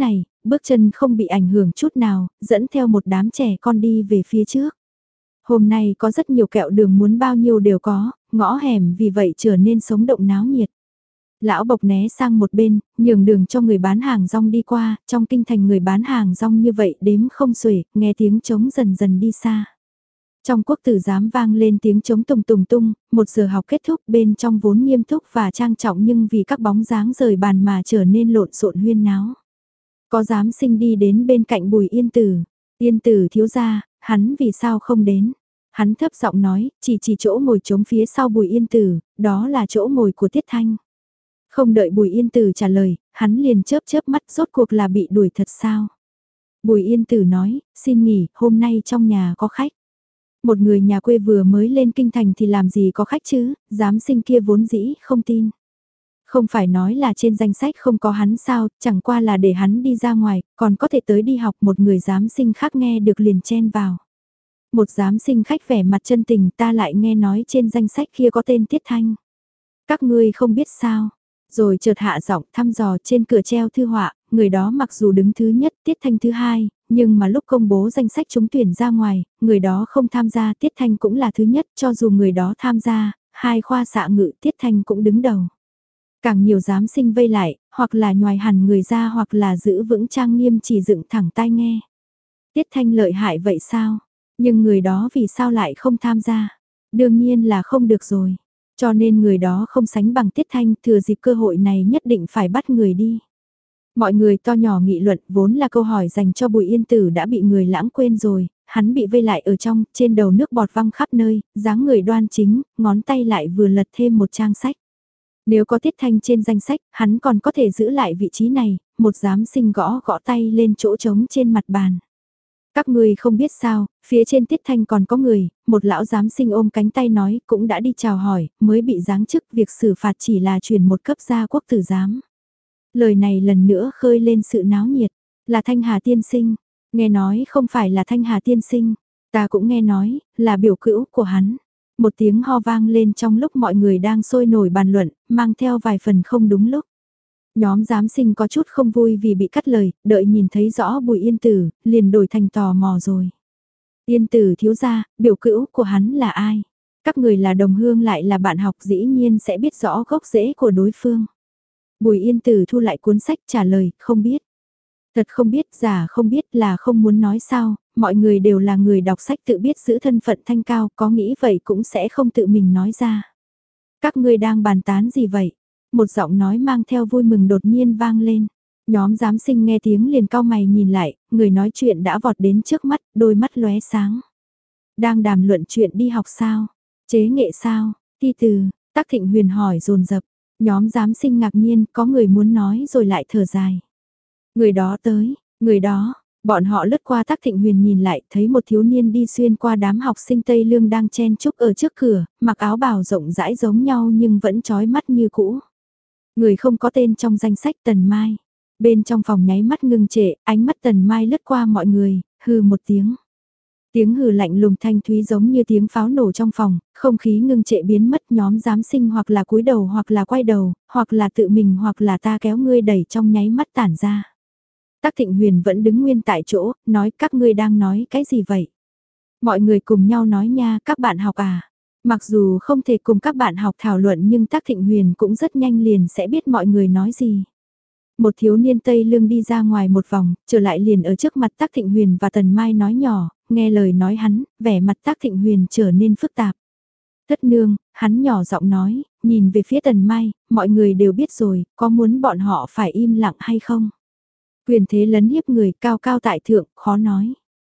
bước chân không bị ảnh hưởng chút nào, dẫn theo một đám trẻ con đi về phía trước. Hôm nay có rất nhiều kẹo đường muốn bao nhiêu đều có, ngõ hẻm vì vậy trở nên sống động náo nhiệt. Lão Bộc né sang một bên, nhường đường cho người bán hàng rong đi qua, trong kinh thành người bán hàng rong như vậy đếm không xuể, nghe tiếng trống dần dần đi xa. Trong quốc tử giám vang lên tiếng trống tùng tùng tung, một giờ học kết thúc bên trong vốn nghiêm túc và trang trọng nhưng vì các bóng dáng rời bàn mà trở nên lộn xộn huyên náo. Có giám sinh đi đến bên cạnh Bùi Yên Tử, Yên Tử thiếu gia, hắn vì sao không đến? Hắn thấp giọng nói, chỉ chỉ chỗ ngồi trống phía sau Bùi Yên Tử, đó là chỗ ngồi của Tiết Thanh. Không đợi Bùi Yên Tử trả lời, hắn liền chớp chớp mắt rốt cuộc là bị đuổi thật sao? Bùi Yên Tử nói, xin nghỉ, hôm nay trong nhà có khách. Một người nhà quê vừa mới lên kinh thành thì làm gì có khách chứ, giám sinh kia vốn dĩ không tin. Không phải nói là trên danh sách không có hắn sao, chẳng qua là để hắn đi ra ngoài, còn có thể tới đi học một người giám sinh khác nghe được liền chen vào. Một giám sinh khách vẻ mặt chân tình ta lại nghe nói trên danh sách kia có tên Tiết Thanh. Các ngươi không biết sao, rồi chợt hạ giọng thăm dò trên cửa treo thư họa, người đó mặc dù đứng thứ nhất Tiết Thanh thứ hai, nhưng mà lúc công bố danh sách trúng tuyển ra ngoài, người đó không tham gia Tiết Thanh cũng là thứ nhất cho dù người đó tham gia, hai khoa xạ ngự Tiết Thanh cũng đứng đầu. Càng nhiều giám sinh vây lại, hoặc là nhoài hẳn người ra hoặc là giữ vững trang nghiêm chỉ dựng thẳng tai nghe. Tiết Thanh lợi hại vậy sao? Nhưng người đó vì sao lại không tham gia? Đương nhiên là không được rồi. Cho nên người đó không sánh bằng Tiết Thanh, thừa dịp cơ hội này nhất định phải bắt người đi. Mọi người to nhỏ nghị luận vốn là câu hỏi dành cho Bùi Yên Tử đã bị người lãng quên rồi, hắn bị vây lại ở trong, trên đầu nước bọt văng khắp nơi, dáng người đoan chính, ngón tay lại vừa lật thêm một trang sách. Nếu có Tiết Thanh trên danh sách, hắn còn có thể giữ lại vị trí này, một giám sinh gõ gõ tay lên chỗ trống trên mặt bàn. Các người không biết sao, phía trên Tiết Thanh còn có người, một lão giám sinh ôm cánh tay nói cũng đã đi chào hỏi, mới bị giáng chức việc xử phạt chỉ là chuyển một cấp gia quốc tử giám. Lời này lần nữa khơi lên sự náo nhiệt, là Thanh Hà tiên sinh, nghe nói không phải là Thanh Hà tiên sinh, ta cũng nghe nói, là biểu cữu của hắn. Một tiếng ho vang lên trong lúc mọi người đang sôi nổi bàn luận, mang theo vài phần không đúng lúc. Nhóm giám sinh có chút không vui vì bị cắt lời, đợi nhìn thấy rõ Bùi Yên Tử, liền đổi thành tò mò rồi. Yên Tử thiếu gia, biểu cữu của hắn là ai? Các người là đồng hương lại là bạn học dĩ nhiên sẽ biết rõ gốc rễ của đối phương. Bùi Yên Tử thu lại cuốn sách trả lời, không biết. Thật không biết, giả không biết là không muốn nói sao, mọi người đều là người đọc sách tự biết giữ thân phận thanh cao, có nghĩ vậy cũng sẽ không tự mình nói ra. Các ngươi đang bàn tán gì vậy? Một giọng nói mang theo vui mừng đột nhiên vang lên. Nhóm giám sinh nghe tiếng liền cau mày nhìn lại, người nói chuyện đã vọt đến trước mắt, đôi mắt lóe sáng. Đang đàm luận chuyện đi học sao? Chế nghệ sao? Thi từ, Tắc Thịnh Huyền hỏi dồn dập. Nhóm giám sinh ngạc nhiên, có người muốn nói rồi lại thở dài. Người đó tới, người đó, bọn họ lướt qua Tắc Thịnh Huyền nhìn lại, thấy một thiếu niên đi xuyên qua đám học sinh Tây Lương đang chen chúc ở trước cửa, mặc áo bào rộng rãi giống nhau nhưng vẫn chói mắt như cũ. Người không có tên trong danh sách Tần Mai. Bên trong phòng nháy mắt ngưng trệ, ánh mắt Tần Mai lướt qua mọi người, hừ một tiếng. Tiếng hừ lạnh lùng thanh thúy giống như tiếng pháo nổ trong phòng, không khí ngưng trệ biến mất, nhóm giám sinh hoặc là cúi đầu hoặc là quay đầu, hoặc là tự mình hoặc là ta kéo ngươi đẩy trong nháy mắt tản ra. Tắc Thịnh Huyền vẫn đứng nguyên tại chỗ, nói các ngươi đang nói cái gì vậy? Mọi người cùng nhau nói nha, các bạn học à? Mặc dù không thể cùng các bạn học thảo luận nhưng Tắc Thịnh Huyền cũng rất nhanh liền sẽ biết mọi người nói gì. Một thiếu niên Tây Lương đi ra ngoài một vòng, trở lại liền ở trước mặt Tắc Thịnh Huyền và Tần Mai nói nhỏ, nghe lời nói hắn, vẻ mặt Tắc Thịnh Huyền trở nên phức tạp. Thất nương, hắn nhỏ giọng nói, nhìn về phía Tần Mai, mọi người đều biết rồi, có muốn bọn họ phải im lặng hay không? Quyền thế lấn hiếp người cao cao tại thượng, khó nói.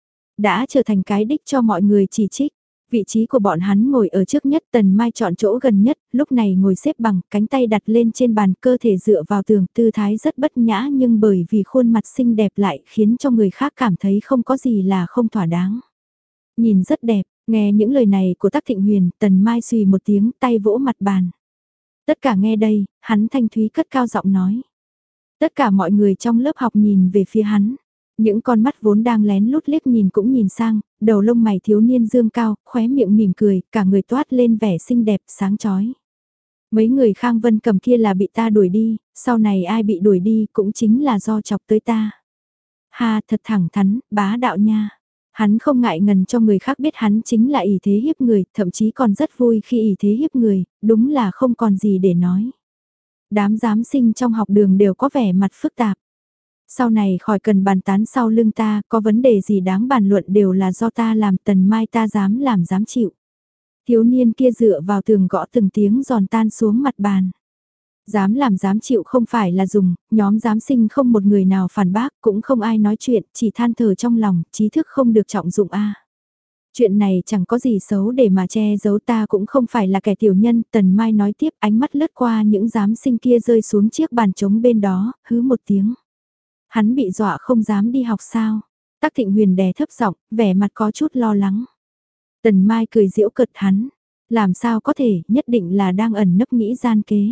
Đã trở thành cái đích cho mọi người chỉ trích. Vị trí của bọn hắn ngồi ở trước nhất, Tần Mai chọn chỗ gần nhất, lúc này ngồi xếp bằng, cánh tay đặt lên trên bàn, cơ thể dựa vào tường, tư thái rất bất nhã nhưng bởi vì khuôn mặt xinh đẹp lại khiến cho người khác cảm thấy không có gì là không thỏa đáng. Nhìn rất đẹp, nghe những lời này của Tắc Thịnh Huyền, Tần Mai xùy một tiếng, tay vỗ mặt bàn. Tất cả nghe đây, hắn thanh thúy cất cao giọng nói. Tất cả mọi người trong lớp học nhìn về phía hắn. Những con mắt vốn đang lén lút liếc nhìn cũng nhìn sang, đầu lông mày thiếu niên dương cao, khóe miệng mỉm cười, cả người toát lên vẻ xinh đẹp, sáng chói. Mấy người Khang Vân Cầm kia là bị ta đuổi đi, sau này ai bị đuổi đi cũng chính là do chọc tới ta. Ha, thật thẳng thắn, bá đạo nha. Hắn không ngại ngần cho người khác biết hắn chính là ỷ thế hiếp người, thậm chí còn rất vui khi ỷ thế hiếp người, đúng là không còn gì để nói. Đám giám sinh trong học đường đều có vẻ mặt phức tạp. Sau này khỏi cần bàn tán sau lưng ta, có vấn đề gì đáng bàn luận đều là do ta làm, Tần Mai ta dám làm dám chịu. Thiếu niên kia dựa vào tường gõ từng tiếng giòn tan xuống mặt bàn. Dám làm dám chịu không phải là dùng, nhóm giám sinh không một người nào phản bác, cũng không ai nói chuyện, chỉ than thở trong lòng, trí thức không được trọng dụng a. Chuyện này chẳng có gì xấu để mà che giấu, ta cũng không phải là kẻ tiểu nhân, Tần Mai nói tiếp, ánh mắt lướt qua những giám sinh kia rơi xuống chiếc bàn trống bên đó, hứ một tiếng. Hắn bị dọa không dám đi học sao? Tắc Thịnh Huyền đè thấp giọng, vẻ mặt có chút lo lắng. Tần Mai cười giễu cợt hắn, làm sao có thể, nhất định là đang ẩn nấp nghĩ gian kế.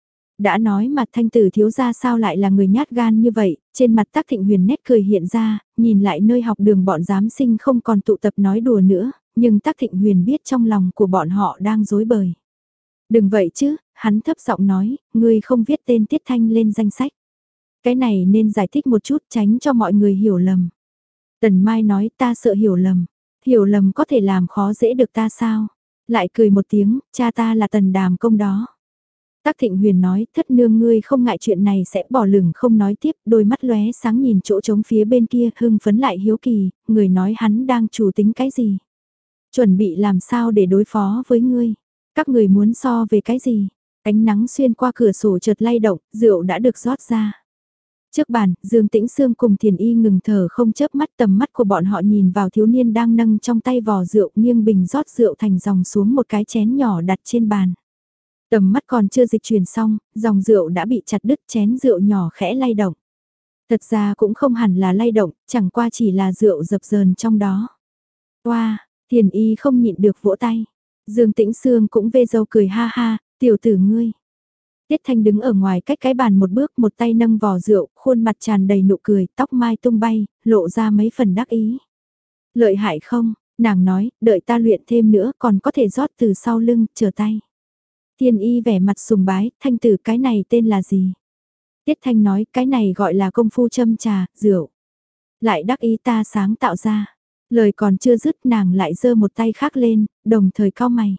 Đã nói mà Thanh tử thiếu gia sao lại là người nhát gan như vậy, trên mặt Tắc Thịnh Huyền nét cười hiện ra, nhìn lại nơi học đường bọn giám sinh không còn tụ tập nói đùa nữa, nhưng Tắc Thịnh Huyền biết trong lòng của bọn họ đang rối bời. Đừng vậy chứ, hắn thấp giọng nói, ngươi không viết tên Tiết Thanh lên danh sách. Cái này nên giải thích một chút tránh cho mọi người hiểu lầm. Tần Mai nói ta sợ hiểu lầm, hiểu lầm có thể làm khó dễ được ta sao? Lại cười một tiếng, cha ta là Tần Đàm Công đó. Tắc Thịnh Huyền nói, thất nương ngươi không ngại chuyện này sẽ bỏ lửng không nói tiếp, đôi mắt lóe sáng nhìn chỗ trống phía bên kia, hưng phấn lại hiếu kỳ, người nói hắn đang chủ tính cái gì? Chuẩn bị làm sao để đối phó với ngươi? Các người muốn so về cái gì? Ánh nắng xuyên qua cửa sổ chợt lay động, rượu đã được rót ra. Trước bàn, Dương Tĩnh Sương cùng Thiền Y ngừng thở không chớp mắt, tầm mắt của bọn họ nhìn vào thiếu niên đang nâng trong tay vò rượu, nghiêng bình rót rượu thành dòng xuống một cái chén nhỏ đặt trên bàn. Tầm mắt còn chưa dịch chuyển xong, dòng rượu đã bị chặt đứt, chén rượu nhỏ khẽ lay động. Thật ra cũng không hẳn là lay động, chẳng qua chỉ là rượu dập dờn trong đó. Oa, wow, Thiền Y không nhịn được vỗ tay. Dương Tĩnh Sương cũng vê râu cười ha ha, tiểu tử ngươi. Tiết Thanh đứng ở ngoài cách cái bàn một bước, một tay nâng vò rượu, khuôn mặt tràn đầy nụ cười, tóc mai tung bay, lộ ra mấy phần đắc ý. Lợi hại không, nàng nói, đợi ta luyện thêm nữa còn có thể rót từ sau lưng, chờ tay. Thiên Y vẻ mặt sùng bái, Thanh tử cái này tên là gì? Tiết Thanh nói, cái này gọi là công phu châm trà, rượu. Lại đắc ý ta sáng tạo ra. Lời còn chưa dứt nàng lại giơ một tay khác lên, đồng thời cau mày.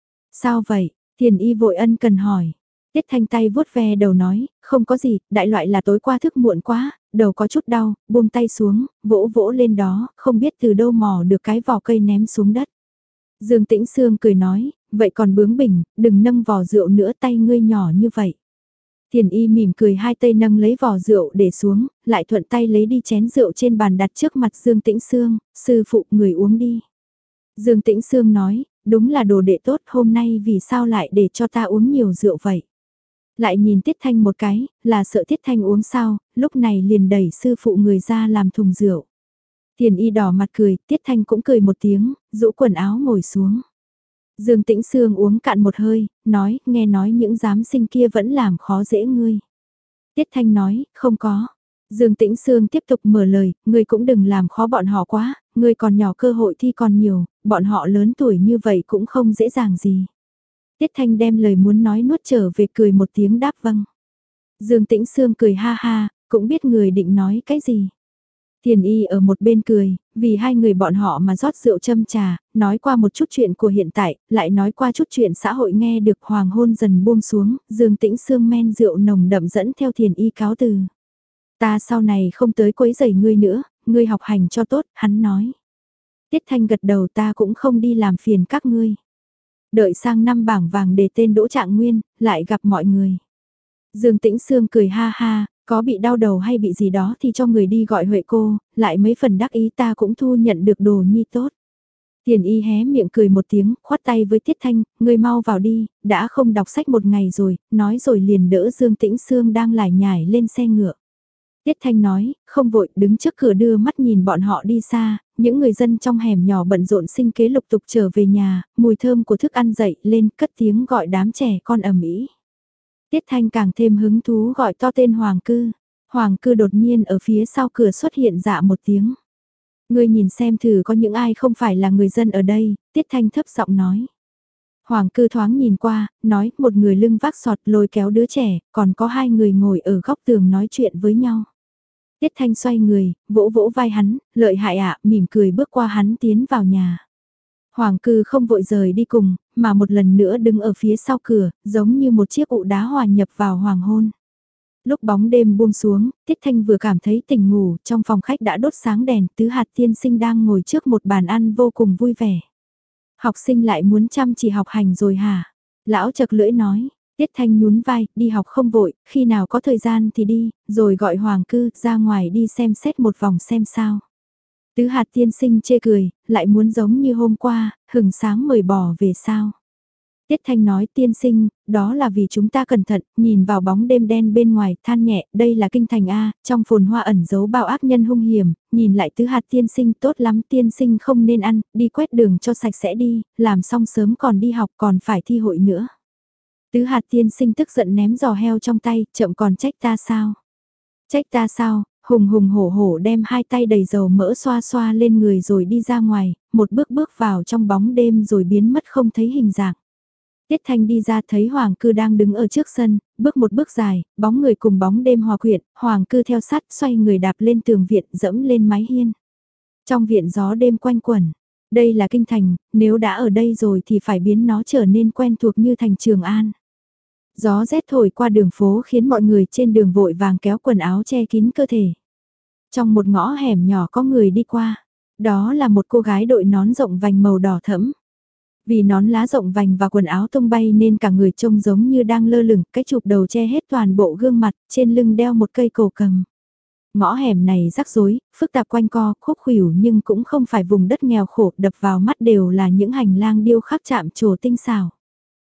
Sao vậy? Thiền Y vội ân cần hỏi. Tiết Thanh tay vuốt ve đầu nói, không có gì, đại loại là tối qua thức muộn quá, đầu có chút đau, buông tay xuống, vỗ vỗ lên đó, không biết từ đâu mò được cái vỏ cây ném xuống đất. Dương Tĩnh Sương cười nói, vậy còn bướng bỉnh, đừng nâng vò rượu nữa, tay ngươi nhỏ như vậy. Thiền Y mỉm cười, hai tay nâng lấy vò rượu để xuống, lại thuận tay lấy đi chén rượu trên bàn đặt trước mặt Dương Tĩnh Sương, sư phụ người uống đi. Dương Tĩnh Sương nói, đúng là đồ đệ tốt, hôm nay vì sao lại để cho ta uống nhiều rượu vậy? Lại nhìn Tiết Thanh một cái, là sợ Tiết Thanh uống sao, lúc này liền đẩy sư phụ người ra làm thùng rượu. Thiền Y đỏ mặt cười, Tiết Thanh cũng cười một tiếng, rũ quần áo ngồi xuống. Dương Tĩnh Sương uống cạn một hơi, nói, nghe nói những giám sinh kia vẫn làm khó dễ ngươi. Tiết Thanh nói, không có. Dương Tĩnh Sương tiếp tục mở lời, ngươi cũng đừng làm khó bọn họ quá, ngươi còn nhỏ cơ hội thi còn nhiều, bọn họ lớn tuổi như vậy cũng không dễ dàng gì. Tiết Thanh đem lời muốn nói nuốt trở về, cười một tiếng đáp vâng. Dương Tĩnh Sương cười ha ha, cũng biết người định nói cái gì. Thiền Y ở một bên cười, vì hai người bọn họ mà rót rượu châm trà, nói qua một chút chuyện của hiện tại, lại nói qua chút chuyện xã hội, nghe được hoàng hôn dần buông xuống, Dương Tĩnh Sương men rượu nồng đậm dẫn theo Thiền Y cáo từ. Ta sau này không tới quấy rầy ngươi nữa, ngươi học hành cho tốt, hắn nói. Tiết Thanh gật đầu, ta cũng không đi làm phiền các ngươi. Đợi sang năm bảng vàng để tên Đỗ Trạng Nguyên, lại gặp mọi người. Dương Tĩnh Sương cười ha ha, có bị đau đầu hay bị gì đó thì cho người đi gọi Huệ cô, lại mấy phần đắc ý ta cũng thu nhận được đồ nhi tốt. Tiền Y hé miệng cười một tiếng, khoát tay với Tiết Thanh, ngươi mau vào đi, đã không đọc sách một ngày rồi, nói rồi liền đỡ Dương Tĩnh Sương đang lải nhải lên xe ngựa. Tiết Thanh nói, không vội, đứng trước cửa đưa mắt nhìn bọn họ đi xa, những người dân trong hẻm nhỏ bận rộn sinh kế lục tục trở về nhà, mùi thơm của thức ăn dậy lên, cất tiếng gọi đám trẻ con ầm ĩ. Tiết Thanh càng thêm hứng thú gọi to tên Hoàng Cư. Hoàng Cư đột nhiên ở phía sau cửa xuất hiện dạ một tiếng. Ngươi nhìn xem thử có những ai không phải là người dân ở đây, Tiết Thanh thấp giọng nói. Hoàng Cư thoáng nhìn qua, nói một người lưng vác sọt lôi kéo đứa trẻ, còn có hai người ngồi ở góc tường nói chuyện với nhau. Tiết Thanh xoay người, vỗ vỗ vai hắn, lợi hại ạ, mỉm cười bước qua hắn tiến vào nhà. Hoàng cư không vội rời đi cùng, mà một lần nữa đứng ở phía sau cửa, giống như một chiếc ụ đá hòa nhập vào hoàng hôn. Lúc bóng đêm buông xuống, Tiết Thanh vừa cảm thấy tỉnh ngủ, trong phòng khách đã đốt sáng đèn, Tứ Hạt tiên sinh đang ngồi trước một bàn ăn vô cùng vui vẻ. Học sinh lại muốn chăm chỉ học hành rồi hả? Lão chật lưỡi nói, Tiết Thanh nhún vai, đi học không vội, khi nào có thời gian thì đi, rồi gọi Hoàng cư ra ngoài đi xem xét một vòng xem sao. Tứ Hạt tiên sinh chê cười, lại muốn giống như hôm qua, hừng sáng mời bỏ về sao. Tiết Thanh nói tiên sinh, đó là vì chúng ta cẩn thận, nhìn vào bóng đêm đen bên ngoài, than nhẹ, đây là kinh thành A, trong phồn hoa ẩn giấu bao ác nhân hung hiểm, nhìn lại Tứ Hạt tiên sinh tốt lắm, tiên sinh không nên ăn, đi quét đường cho sạch sẽ đi, làm xong sớm còn đi học còn phải thi hội nữa. Tứ Hạt tiên sinh tức giận ném giò heo trong tay, chậm còn trách ta sao? Trách ta sao? Hùng hùng hổ hổ đem hai tay đầy dầu mỡ xoa xoa lên người rồi đi ra ngoài, một bước bước vào trong bóng đêm rồi biến mất không thấy hình dạng. Tiết Thanh đi ra thấy Hoàng cư đang đứng ở trước sân, bước một bước dài, bóng người cùng bóng đêm hòa quyện, Hoàng cư theo sát xoay người đạp lên tường viện dẫm lên mái hiên. Trong viện gió đêm quanh quẩn, đây là kinh thành, nếu đã ở đây rồi thì phải biến nó trở nên quen thuộc như thành Trường An. Gió rét thổi qua đường phố khiến mọi người trên đường vội vàng kéo quần áo che kín cơ thể. Trong một ngõ hẻm nhỏ có người đi qua, đó là một cô gái đội nón rộng vành màu đỏ thẫm. Vì nón lá rộng vành và quần áo tung bay nên cả người trông giống như đang lơ lửng, cái chụp đầu che hết toàn bộ gương mặt, trên lưng đeo một cây cổ cầm. Ngõ hẻm này rắc rối, phức tạp quanh co, khúc khuỷu nhưng cũng không phải vùng đất nghèo khổ, đập vào mắt đều là những hành lang điêu khắc chạm trổ tinh xảo.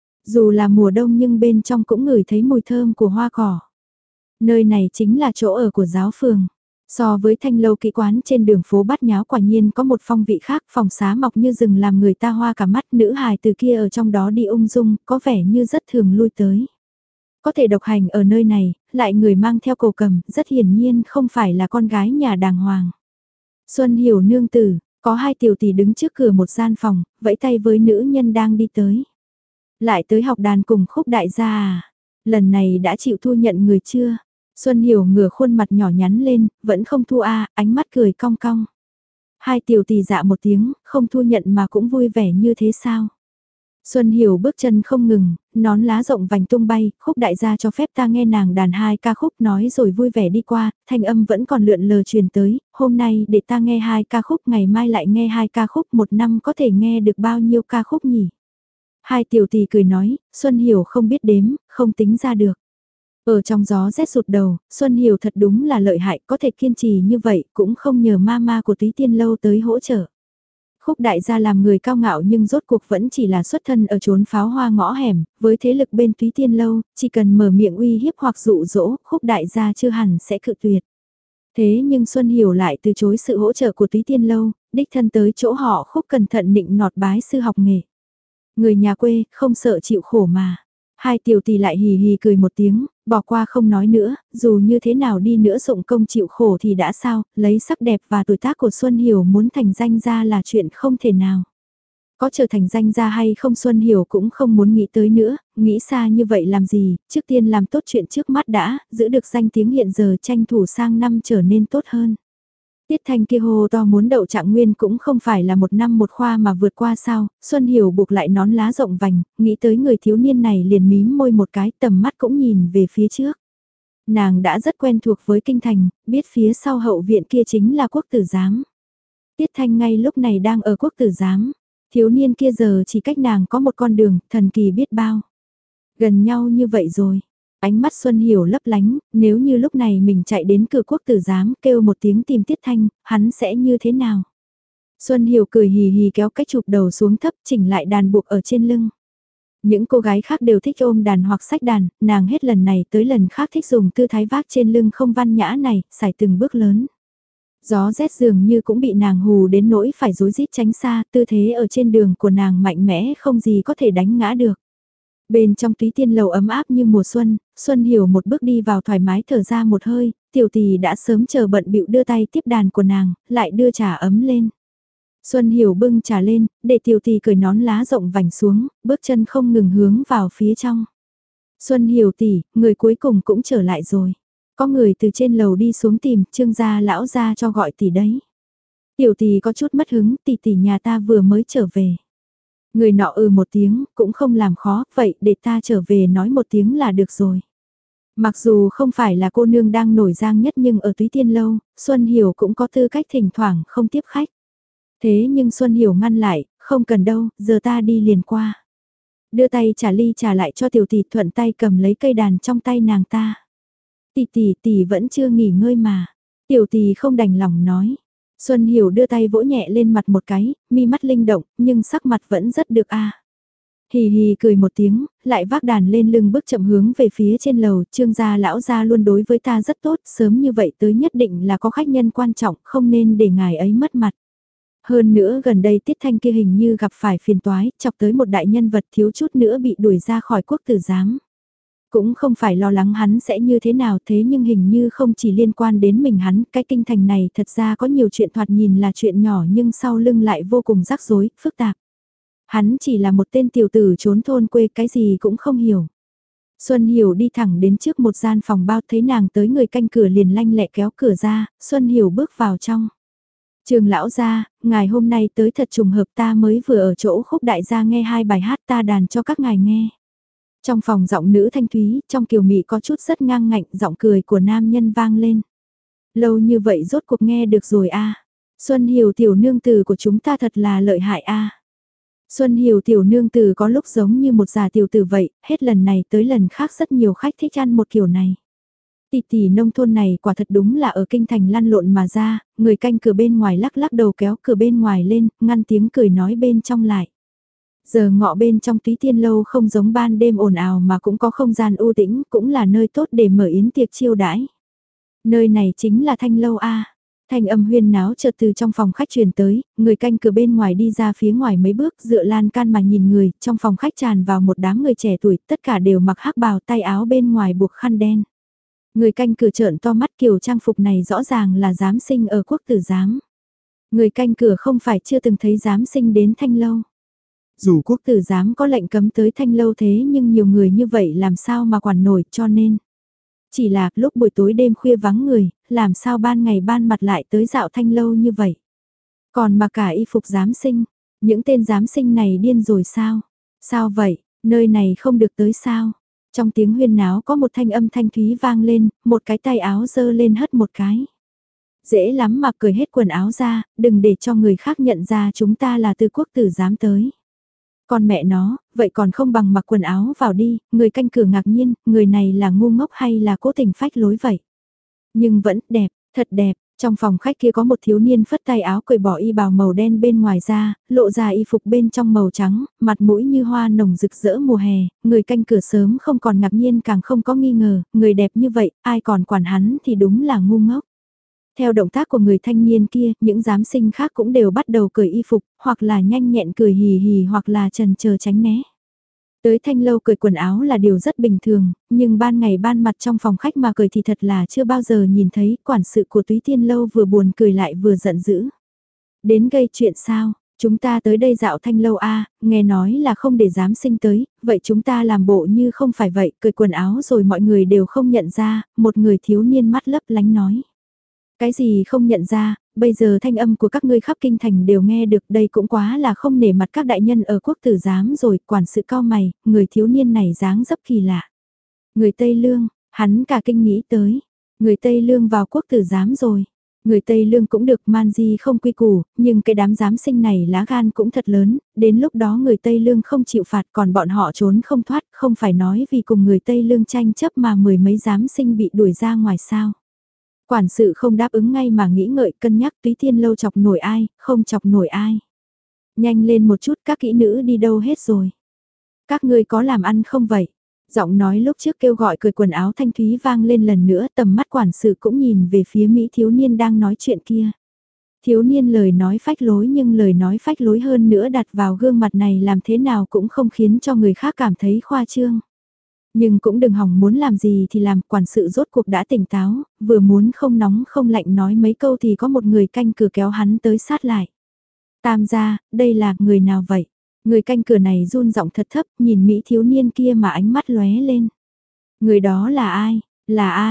Dù là mùa đông nhưng bên trong cũng ngửi thấy mùi thơm của hoa cỏ. Nơi này chính là chỗ ở của giáo phường. So với thanh lâu kỹ quán trên đường phố Bát Nháo quả nhiên có một phong vị khác, phòng xá mọc như rừng làm người ta hoa cả mắt, nữ hài từ kia ở trong đó đi ung dung, có vẻ như rất thường lui tới. Có thể độc hành ở nơi này, lại người mang theo cổ cầm, rất hiển nhiên không phải là con gái nhà đàng hoàng. Xuân Hiểu nương tử, có hai tiểu tỷ đứng trước cửa một gian phòng, vẫy tay với nữ nhân đang đi tới. Lại tới học đàn cùng Khúc đại gia à, lần này đã chịu thu nhận người chưa? Xuân Hiểu ngửa khuôn mặt nhỏ nhắn lên, vẫn không thu a, ánh mắt cười cong cong. Hai tiểu tỷ dạ một tiếng, không thu nhận mà cũng vui vẻ như thế sao? Xuân Hiểu bước chân không ngừng, nón lá rộng vành tung bay, Khúc đại gia cho phép ta nghe nàng đàn hai ca khúc nói rồi vui vẻ đi qua, thanh âm vẫn còn lượn lờ truyền tới, hôm nay để ta nghe hai ca khúc, ngày mai lại nghe hai ca khúc, một năm có thể nghe được bao nhiêu ca khúc nhỉ? Hai tiểu tỷ cười nói, Xuân Hiểu không biết đếm, không tính ra được. Ở trong gió rét sụt đầu, Xuân Hiểu thật đúng là lợi hại, có thể kiên trì như vậy, cũng không nhờ mama của Túy Tiên Lâu tới hỗ trợ. Khúc đại gia làm người cao ngạo nhưng rốt cuộc vẫn chỉ là xuất thân ở chốn pháo hoa ngõ hẻm, với thế lực bên Túy Tiên Lâu, chỉ cần mở miệng uy hiếp hoặc dụ dỗ, Khúc đại gia chưa hẳn sẽ cự tuyệt. Thế nhưng Xuân Hiểu lại từ chối sự hỗ trợ của Túy Tiên Lâu, đích thân tới chỗ họ Khúc cẩn thận nịnh nọt bái sư học nghề. Người nhà quê, không sợ chịu khổ mà. Hai tiểu tỷ lại hì hì cười một tiếng, bỏ qua không nói nữa, dù như thế nào đi nữa dụng công chịu khổ thì đã sao, lấy sắc đẹp và tuổi tác của Xuân Hiểu muốn thành danh gia là chuyện không thể nào. Có trở thành danh gia hay không Xuân Hiểu cũng không muốn nghĩ tới nữa, nghĩ xa như vậy làm gì, trước tiên làm tốt chuyện trước mắt đã, giữ được danh tiếng hiện giờ tranh thủ sang năm trở nên tốt hơn. Tiết Thanh kia hô to muốn đậu trạng nguyên cũng không phải là một năm một khoa mà vượt qua sao, Xuân Hiểu buộc lại nón lá rộng vành, nghĩ tới người thiếu niên này liền mím môi một cái, tầm mắt cũng nhìn về phía trước. Nàng đã rất quen thuộc với kinh thành, biết phía sau hậu viện kia chính là quốc tử giám. Tiết Thanh ngay lúc này đang ở quốc tử giám, thiếu niên kia giờ chỉ cách nàng có một con đường, thần kỳ biết bao. Gần nhau như vậy rồi. Ánh mắt Xuân Hiểu lấp lánh, nếu như lúc này mình chạy đến cửa quốc tử giám kêu một tiếng tìm Tiết Thanh, hắn sẽ như thế nào? Xuân Hiểu cười hì hì kéo cái chụp đầu xuống thấp chỉnh lại đàn buộc ở trên lưng. Những cô gái khác đều thích ôm đàn hoặc sách đàn, nàng hết lần này tới lần khác thích dùng tư thái vác trên lưng không văn nhã này, xài từng bước lớn. Gió rét dường như cũng bị nàng hù đến nỗi phải rối rít tránh xa, tư thế ở trên đường của nàng mạnh mẽ không gì có thể đánh ngã được. Bên trong Túy Tiên Lầu ấm áp như mùa xuân, Xuân Hiểu một bước đi vào thoải mái thở ra một hơi, tiểu tỷ đã sớm chờ bận bịu đưa tay tiếp đàn của nàng, lại đưa trà ấm lên. Xuân Hiểu bưng trà lên, để tiểu tỷ cởi nón lá rộng vành xuống, bước chân không ngừng hướng vào phía trong. Xuân Hiểu tỷ, người cuối cùng cũng trở lại rồi. Có người từ trên lầu đi xuống tìm, Trương gia lão gia cho gọi tỷ đấy. Tiểu tỷ có chút mất hứng, tỷ tỷ nhà ta vừa mới trở về. Người nọ ừ một tiếng, cũng không làm khó, vậy để ta trở về nói một tiếng là được rồi. Mặc dù không phải là cô nương đang nổi giang nhất nhưng ở Túy Tiên Lâu, Xuân Hiểu cũng có tư cách thỉnh thoảng không tiếp khách. Thế nhưng Xuân Hiểu ngăn lại, không cần đâu, giờ ta đi liền qua. Đưa tay trả ly trả lại cho tiểu tỷ, thuận tay cầm lấy cây đàn trong tay nàng ta. Tỷ tỷ tỷ vẫn chưa nghỉ ngơi mà. Tiểu tỷ không đành lòng nói. Xuân Hiểu đưa tay vỗ nhẹ lên mặt một cái, mi mắt linh động, nhưng sắc mặt vẫn rất được a. Hì hì cười một tiếng, lại vác đàn lên lưng bước chậm hướng về phía trên lầu, Trương gia lão gia luôn đối với ta rất tốt, sớm như vậy tới nhất định là có khách nhân quan trọng, không nên để ngài ấy mất mặt. Hơn nữa gần đây Tiết Thanh kia hình như gặp phải phiền toái, chọc tới một đại nhân vật thiếu chút nữa bị đuổi ra khỏi quốc tử giám. Cũng không phải lo lắng hắn sẽ như thế nào thế nhưng hình như không chỉ liên quan đến mình hắn, cái kinh thành này thật ra có nhiều chuyện thoạt nhìn là chuyện nhỏ nhưng sau lưng lại vô cùng rắc rối, phức tạp. Hắn chỉ là một tên tiểu tử trốn thôn quê cái gì cũng không hiểu. Xuân Hiểu đi thẳng đến trước một gian phòng bao thấy nàng tới người canh cửa liền lanh lẹ kéo cửa ra, Xuân Hiểu bước vào trong. Trường lão gia, ngài hôm nay tới thật trùng hợp ta mới vừa ở chỗ khúc đại gia nghe hai bài hát ta đàn cho các ngài nghe. Trong phòng giọng nữ thanh thúy, trong kiều mị có chút rất ngang ngạnh, giọng cười của nam nhân vang lên. Lâu như vậy rốt cuộc nghe được rồi a. Xuân Hiểu tiểu nương tử của chúng ta thật là lợi hại a. Xuân Hiểu tiểu nương tử có lúc giống như một già tiểu tử vậy, hết lần này tới lần khác rất nhiều khách thích ăn một kiểu này. Tỷ tỷ nông thôn này quả thật đúng là ở kinh thành lăn lộn mà ra, người canh cửa bên ngoài lắc lắc đầu kéo cửa bên ngoài lên, ngăn tiếng cười nói bên trong lại. Giờ ngọ bên trong Túy Tiên Lâu không giống ban đêm ồn ào mà cũng có không gian u tĩnh, cũng là nơi tốt để mở yến tiệc chiêu đãi. Nơi này chính là Thanh Lâu A. Thanh âm huyên náo chợt từ trong phòng khách truyền tới, người canh cửa bên ngoài đi ra phía ngoài mấy bước dựa lan can mà nhìn người, trong phòng khách tràn vào một đám người trẻ tuổi, tất cả đều mặc hắc bào tay áo bên ngoài buộc khăn đen. Người canh cửa trợn to mắt kiểu trang phục này rõ ràng là giám sinh ở quốc tử giám. Người canh cửa không phải chưa từng thấy giám sinh đến Thanh Lâu. Dù quốc tử giám có lệnh cấm tới Thanh Lâu thế nhưng nhiều người như vậy làm sao mà quản nổi cho nên. Chỉ là lúc buổi tối đêm khuya vắng người, làm sao ban ngày ban mặt lại tới dạo Thanh Lâu như vậy. Còn mà cả y phục giám sinh, những tên giám sinh này điên rồi sao? Sao vậy, nơi này không được tới sao? Trong tiếng huyên náo có một thanh âm thanh thúy vang lên, một cái tay áo dơ lên hất một cái. Dễ lắm mà cởi hết quần áo ra, đừng để cho người khác nhận ra chúng ta là từ quốc tử giám tới. Con mẹ nó, vậy còn không bằng mặc quần áo vào đi, người canh cửa ngạc nhiên, người này là ngu ngốc hay là cố tình phách lối vậy. Nhưng vẫn đẹp, thật đẹp, trong phòng khách kia có một thiếu niên phất tay áo cởi bỏ y bào màu đen bên ngoài ra, lộ ra y phục bên trong màu trắng, mặt mũi như hoa nồng rực rỡ mùa hè, người canh cửa sớm không còn ngạc nhiên càng không có nghi ngờ, người đẹp như vậy, ai còn quản hắn thì đúng là ngu ngốc. Theo động tác của người thanh niên kia, những giám sinh khác cũng đều bắt đầu cởi y phục, hoặc là nhanh nhẹn cười hì hì hoặc là trần chờ tránh né. Tới Thanh Lâu cởi quần áo là điều rất bình thường, nhưng ban ngày ban mặt trong phòng khách mà cởi thì thật là chưa bao giờ nhìn thấy, quản sự của Túy Tiên Lâu vừa buồn cười lại vừa giận dữ. Đến gây chuyện sao? Chúng ta tới đây dạo Thanh Lâu a, nghe nói là không để giám sinh tới, vậy chúng ta làm bộ như không phải vậy, cởi quần áo rồi mọi người đều không nhận ra, một người thiếu niên mắt lấp lánh nói. Cái gì không nhận ra, bây giờ thanh âm của các ngươi khắp kinh thành đều nghe được, đây cũng quá là không nể mặt các đại nhân ở quốc tử giám rồi, quản sự cao mày, người thiếu niên này dáng dấp kỳ lạ. Người Tây Lương, hắn cả kinh nghĩ tới, người Tây Lương vào quốc tử giám rồi. Người Tây Lương cũng được, man di không quy củ, nhưng cái đám giám sinh này lá gan cũng thật lớn, đến lúc đó người Tây Lương không chịu phạt còn bọn họ trốn không thoát, không phải nói vì cùng người Tây Lương tranh chấp mà mười mấy giám sinh bị đuổi ra ngoài sao. Quản sự không đáp ứng ngay mà nghĩ ngợi cân nhắc Túy Tiên Lâu chọc nổi ai, không chọc nổi ai. Nhanh lên một chút, các kỹ nữ đi đâu hết rồi. Các ngươi có làm ăn không vậy? Giọng nói lúc trước kêu gọi cởi quần áo thanh thúy vang lên lần nữa, tầm mắt quản sự cũng nhìn về phía Mỹ thiếu niên đang nói chuyện kia. Thiếu niên lời nói phách lối nhưng lời nói phách lối hơn nữa đặt vào gương mặt này làm thế nào cũng không khiến cho người khác cảm thấy khoa trương. Nhưng cũng đừng hỏng muốn làm gì thì làm, quản sự rốt cuộc đã tỉnh táo, vừa muốn không nóng không lạnh nói mấy câu thì có một người canh cửa kéo hắn tới sát lại. Tam gia, đây là người nào vậy? Người canh cửa này run giọng thật thấp, nhìn Mỹ thiếu niên kia mà ánh mắt lóe lên. Người đó là ai? Là ai?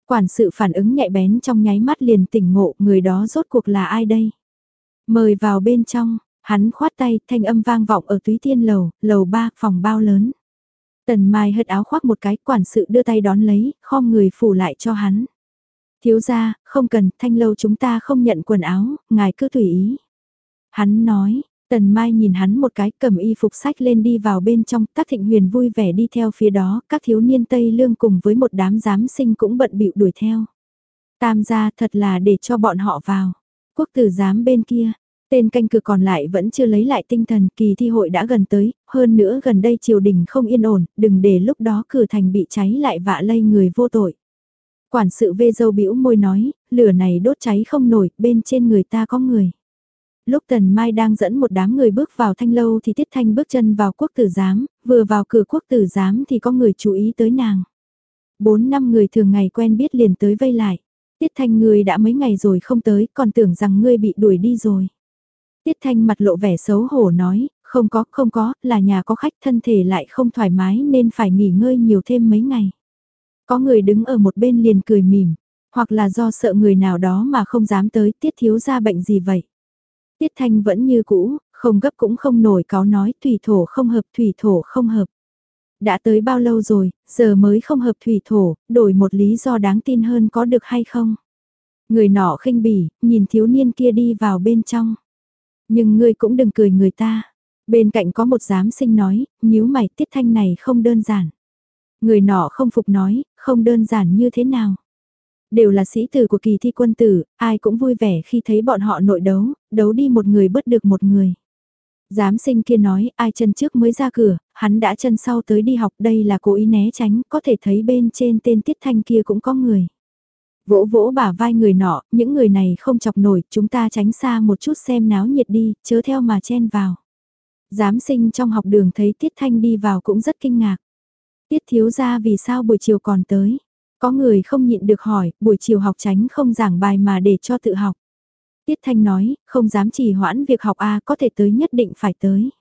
Quản sự phản ứng nhạy bén trong nháy mắt liền tỉnh ngộ, người đó rốt cuộc là ai đây? Mời vào bên trong, hắn khoát tay, thanh âm vang vọng ở Túy Tiên lầu, lầu ba, phòng bao lớn. Tần Mai hất áo khoác một cái, quản sự đưa tay đón lấy, khom người phủ lại cho hắn. Thiếu gia, không cần, thanh lâu chúng ta không nhận quần áo, ngài cứ tùy ý. Hắn nói, Tần Mai nhìn hắn một cái, cầm y phục sách lên đi vào bên trong, Tắc Thịnh Huyền vui vẻ đi theo phía đó, các thiếu niên Tây Lương cùng với một đám giám sinh cũng bận bịu đuổi theo. Tam gia thật là để cho bọn họ vào. Quốc tử giám bên kia, tên canh cửa còn lại vẫn chưa lấy lại tinh thần, kỳ thi hội đã gần tới, hơn nữa gần đây triều đình không yên ổn, đừng để lúc đó cửa thành bị cháy lại vạ lây người vô tội. Quản sự vê dâu bĩu môi nói, lửa này đốt cháy không nổi, bên trên người ta có người. Lúc Tần Mai đang dẫn một đám người bước vào thanh lâu thì Tiết Thanh bước chân vào quốc tử giám, vừa vào cửa quốc tử giám thì có người chú ý tới nàng. Bốn năm người thường ngày quen biết liền tới vây lại. Tiết Thanh ngươi đã mấy ngày rồi không tới, còn tưởng rằng ngươi bị đuổi đi rồi. Tiết Thanh mặt lộ vẻ xấu hổ nói, không có, không có, là nhà có khách thân thể lại không thoải mái nên phải nghỉ ngơi nhiều thêm mấy ngày. Có người đứng ở một bên liền cười mỉm, hoặc là do sợ người nào đó mà không dám tới, Tiết thiếu ra bệnh gì vậy. Tiết Thanh vẫn như cũ, không gấp cũng không nổi cáo nói thủy thổ không hợp thủy thổ không hợp. Đã tới bao lâu rồi, giờ mới không hợp thủy thổ, đổi một lý do đáng tin hơn có được hay không? Người nọ khinh bỉ, nhìn thiếu niên kia đi vào bên trong. Nhưng ngươi cũng đừng cười người ta. Bên cạnh có một giám sinh nói, nhíu mày Tiết Thanh này không đơn giản. Người nọ không phục nói, không đơn giản như thế nào. Đều là sĩ tử của kỳ thi quân tử, ai cũng vui vẻ khi thấy bọn họ nội đấu, đấu đi một người bớt được một người. Giám sinh kia nói, ai chân trước mới ra cửa, hắn đã chân sau tới đi học, đây là cố ý né tránh, có thể thấy bên trên tên Tiết Thanh kia cũng có người. Vỗ vỗ bả vai người nọ, những người này không chọc nổi, chúng ta tránh xa một chút xem náo nhiệt đi, chớ theo mà chen vào. Giám sinh trong học đường thấy Tiết Thanh đi vào cũng rất kinh ngạc. Tiết thiếu gia vì sao buổi chiều còn tới? Có người không nhịn được hỏi, buổi chiều học tránh không giảng bài mà để cho tự học. Tiết Thanh nói, không dám trì hoãn việc học a, có thể tới nhất định phải tới.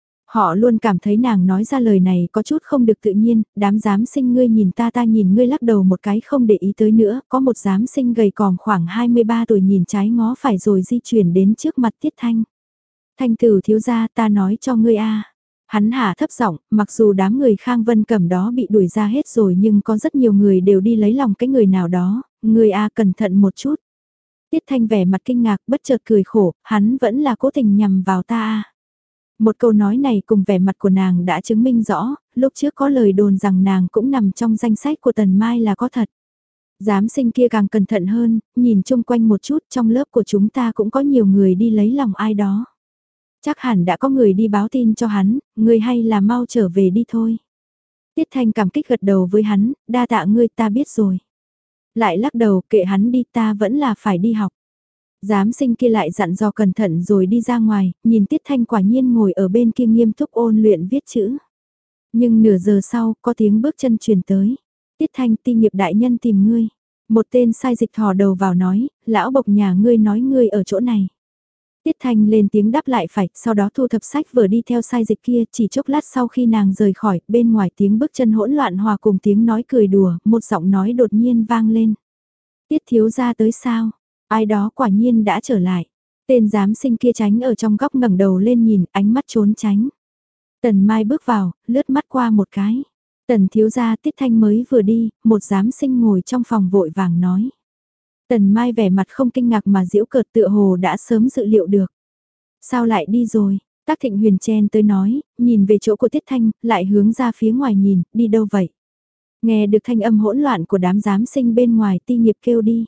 Họ luôn cảm thấy nàng nói ra lời này có chút không được tự nhiên, đám giám sinh ngươi nhìn ta ta nhìn ngươi lắc đầu một cái không để ý tới nữa, có một giám sinh gầy còm khoảng hai mươi ba tuổi nhìn trái ngó phải rồi di chuyển đến trước mặt Tiết Thanh. Thanh tử thiếu gia ta nói cho ngươi a. Hắn hạ thấp giọng, mặc dù đám người Khang Vân Cẩm đó bị đuổi ra hết rồi nhưng có rất nhiều người đều đi lấy lòng cái người nào đó, ngươi a cẩn thận một chút. Tiết Thanh vẻ mặt kinh ngạc bất chợt cười khổ, hắn vẫn là cố tình nhằm vào ta a. Một câu nói này cùng vẻ mặt của nàng đã chứng minh rõ, lúc trước có lời đồn rằng nàng cũng nằm trong danh sách của Tần Mai là có thật. Giám sinh kia càng cẩn thận hơn, nhìn chung quanh một chút trong lớp của chúng ta cũng có nhiều người đi lấy lòng ai đó. Chắc hẳn đã có người đi báo tin cho hắn, ngươi hay là mau trở về đi thôi. Tiết Thanh cảm kích gật đầu với hắn, đa tạ ngươi ta biết rồi. Lại lắc đầu kệ hắn đi ta vẫn là phải đi học. Giám sinh kia lại dặn dò cẩn thận rồi đi ra ngoài, nhìn Tiết Thanh quả nhiên ngồi ở bên kia nghiêm túc ôn luyện viết chữ. Nhưng nửa giờ sau, có tiếng bước chân truyền tới. Tiết Thanh ti nghiệp đại nhân tìm ngươi. Một tên sai dịch thò đầu vào nói, lão bộc nhà ngươi nói ngươi ở chỗ này. Tiết Thanh lên tiếng đáp lại phải, sau đó thu thập sách vừa đi theo sai dịch kia, chỉ chốc lát sau khi nàng rời khỏi, bên ngoài tiếng bước chân hỗn loạn hòa cùng tiếng nói cười đùa, một giọng nói đột nhiên vang lên. Tiết thiếu gia tới sao? Ai đó quả nhiên đã trở lại. Tên giám sinh kia tránh ở trong góc ngẩng đầu lên nhìn, ánh mắt trốn tránh. Tần Mai bước vào, lướt mắt qua một cái. Tần thiếu gia Tiết Thanh mới vừa đi, một giám sinh ngồi trong phòng vội vàng nói. Tần Mai vẻ mặt không kinh ngạc mà giễu cợt tựa hồ đã sớm dự liệu được. Sao lại đi rồi? Tác Thịnh Huyền chen tới nói, nhìn về chỗ của Tiết Thanh, lại hướng ra phía ngoài nhìn, đi đâu vậy? Nghe được thanh âm hỗn loạn của đám giám sinh bên ngoài ti nghiệp kêu đi.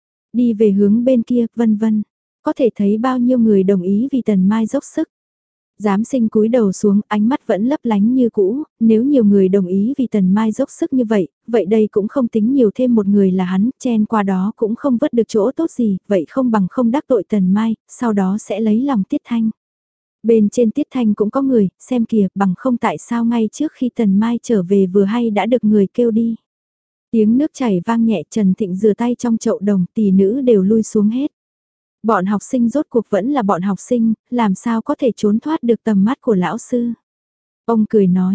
Đi về hướng bên kia, vân vân. Có thể thấy bao nhiêu người đồng ý vì Tần Mai dốc sức. Giám sinh cúi đầu xuống, ánh mắt vẫn lấp lánh như cũ, nếu nhiều người đồng ý vì Tần Mai dốc sức như vậy, vậy đây cũng không tính nhiều thêm một người là hắn, chen qua đó cũng không vớt được chỗ tốt gì, vậy không bằng không đắc tội Tần Mai, sau đó sẽ lấy lòng Tiết Thanh. Bên trên Tiết Thanh cũng có người, xem kìa, bằng không tại sao ngay trước khi Tần Mai trở về vừa hay đã được người kêu đi. Tiếng nước chảy vang nhẹ, Trần Thịnh rửa tay trong chậu đồng, tỷ nữ đều lui xuống hết. Bọn học sinh rốt cuộc vẫn là bọn học sinh, làm sao có thể trốn thoát được tầm mắt của lão sư. Ông cười nói,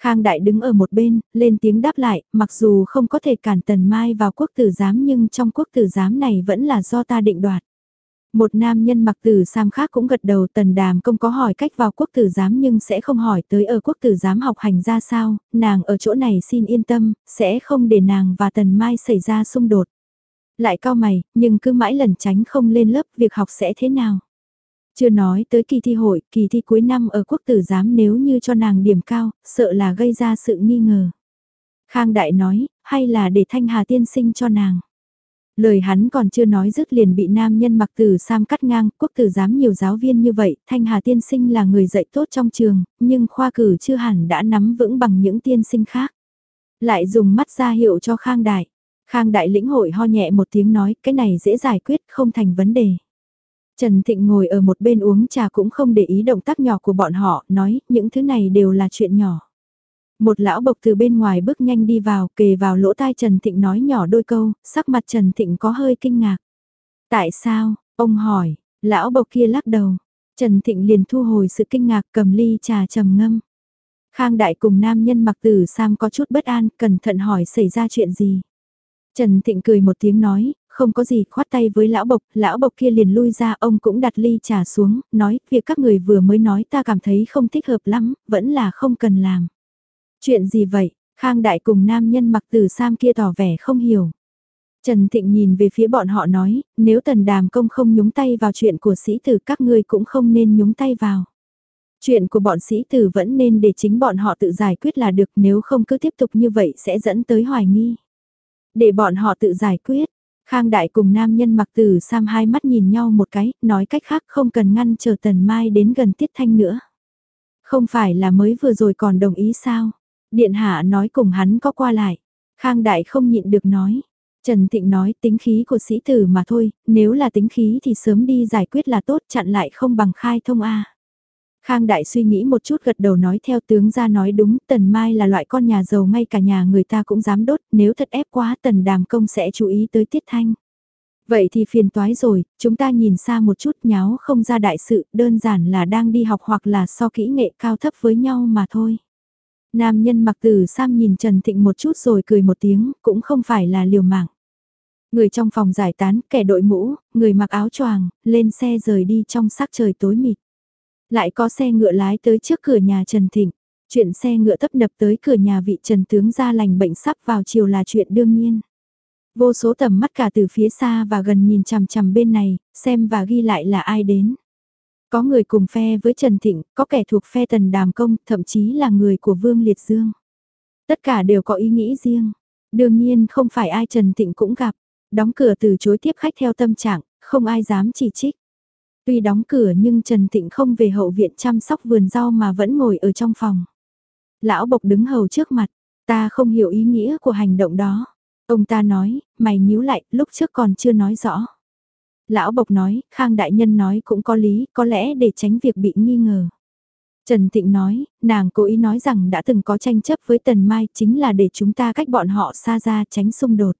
Khang Đại đứng ở một bên, lên tiếng đáp lại, mặc dù không có thể cản Tần Mai vào quốc tử giám nhưng trong quốc tử giám này vẫn là do ta định đoạt. Một nam nhân mặc tử sam khác cũng gật đầu. Tần Đàm Công có hỏi cách vào quốc tử giám nhưng sẽ không hỏi tới ở quốc tử giám học hành ra sao, nàng ở chỗ này xin yên tâm, sẽ không để nàng và Tần Mai xảy ra xung đột. Lại cao mày, nhưng cứ mãi lẩn tránh không lên lớp, việc học sẽ thế nào? Chưa nói tới kỳ thi hội, kỳ thi cuối năm ở quốc tử giám nếu như cho nàng điểm cao, sợ là gây ra sự nghi ngờ. Khang Đại nói, hay là để Thanh Hà tiên sinh cho nàng. Lời hắn còn chưa nói dứt liền bị nam nhân mặc tử sam cắt ngang, quốc tử giám nhiều giáo viên như vậy, Thanh Hà tiên sinh là người dạy tốt trong trường, nhưng khoa cử chưa hẳn đã nắm vững bằng những tiên sinh khác. Lại dùng mắt ra hiệu cho Khang Đại. Khang Đại lĩnh hội ho nhẹ một tiếng nói, cái này dễ giải quyết, không thành vấn đề. Trần Thịnh ngồi ở một bên uống trà cũng không để ý động tác nhỏ của bọn họ, nói, những thứ này đều là chuyện nhỏ. Một lão bộc từ bên ngoài bước nhanh đi vào, kề vào lỗ tai Trần Thịnh nói nhỏ đôi câu, sắc mặt Trần Thịnh có hơi kinh ngạc. Tại sao? Ông hỏi, lão bộc kia lắc đầu. Trần Thịnh liền thu hồi sự kinh ngạc, cầm ly trà trầm ngâm. Khang Đại cùng nam nhân mặc tử sam có chút bất an, cẩn thận hỏi xảy ra chuyện gì. Trần Thịnh cười một tiếng nói, không có gì, khoát tay với lão bộc, lão bộc kia liền lui ra, ông cũng đặt ly trà xuống, nói, việc các người vừa mới nói ta cảm thấy không thích hợp lắm, vẫn là không cần làm. Chuyện gì vậy? Khang Đại cùng nam nhân mặc tử sam kia tỏ vẻ không hiểu. Trần Thịnh nhìn về phía bọn họ nói, nếu Tần Đàm Công không nhúng tay vào chuyện của sĩ tử các ngươi cũng không nên nhúng tay vào. Chuyện của bọn sĩ tử vẫn nên để chính bọn họ tự giải quyết là được, nếu không cứ tiếp tục như vậy sẽ dẫn tới hoài nghi. Để bọn họ tự giải quyết. Khang Đại cùng nam nhân mặc tử sam hai mắt nhìn nhau một cái, nói cách khác không cần ngăn chờ Tần Mai đến gần Tiết Thanh nữa. Không phải là mới vừa rồi còn đồng ý sao? Điện hạ nói cùng hắn có qua lại. Khang Đại không nhịn được nói. Trần Thịnh nói tính khí của sĩ tử mà thôi, nếu là tính khí thì sớm đi giải quyết là tốt, chặn lại không bằng khai thông A. Khang Đại suy nghĩ một chút gật đầu nói theo tướng ra nói đúng, Tần Mai là loại con nhà giàu ngay cả nhà người ta cũng dám đốt, nếu thật ép quá Tần Đàm Công sẽ chú ý tới Tiết Thanh. Vậy thì phiền toái rồi, chúng ta nhìn xa một chút nháo không ra đại sự, đơn giản là đang đi học hoặc là so kỹ nghệ cao thấp với nhau mà thôi. Nam nhân mặc tử sam nhìn Trần Thịnh một chút rồi cười một tiếng, cũng không phải là liều mạng. Người trong phòng giải tán, kẻ đội mũ, người mặc áo choàng, lên xe rời đi trong sắc trời tối mịt. Lại có xe ngựa lái tới trước cửa nhà Trần Thịnh. Chuyện xe ngựa tấp nập tới cửa nhà vị Trần tướng ra lành bệnh sắp vào chiều là chuyện đương nhiên. Vô số tầm mắt cả từ phía xa và gần nhìn chằm chằm bên này, xem và ghi lại là ai đến. Có người cùng phe với Trần Thịnh, có kẻ thuộc phe Tần Đàm Công, thậm chí là người của Vương Liệt Dương. Tất cả đều có ý nghĩ riêng. Đương nhiên không phải ai Trần Thịnh cũng gặp. Đóng cửa từ chối tiếp khách theo tâm trạng, không ai dám chỉ trích. Tuy đóng cửa nhưng Trần Thịnh không về hậu viện chăm sóc vườn rau mà vẫn ngồi ở trong phòng. Lão Bộc đứng hầu trước mặt, ta không hiểu ý nghĩa của hành động đó. Ông ta nói, mày nhíu lại, lúc trước còn chưa nói rõ. Lão Bộc nói, Khang Đại Nhân nói cũng có lý, có lẽ để tránh việc bị nghi ngờ. Trần Thịnh nói, nàng cố ý nói rằng đã từng có tranh chấp với Tần Mai chính là để chúng ta cách bọn họ xa ra tránh xung đột.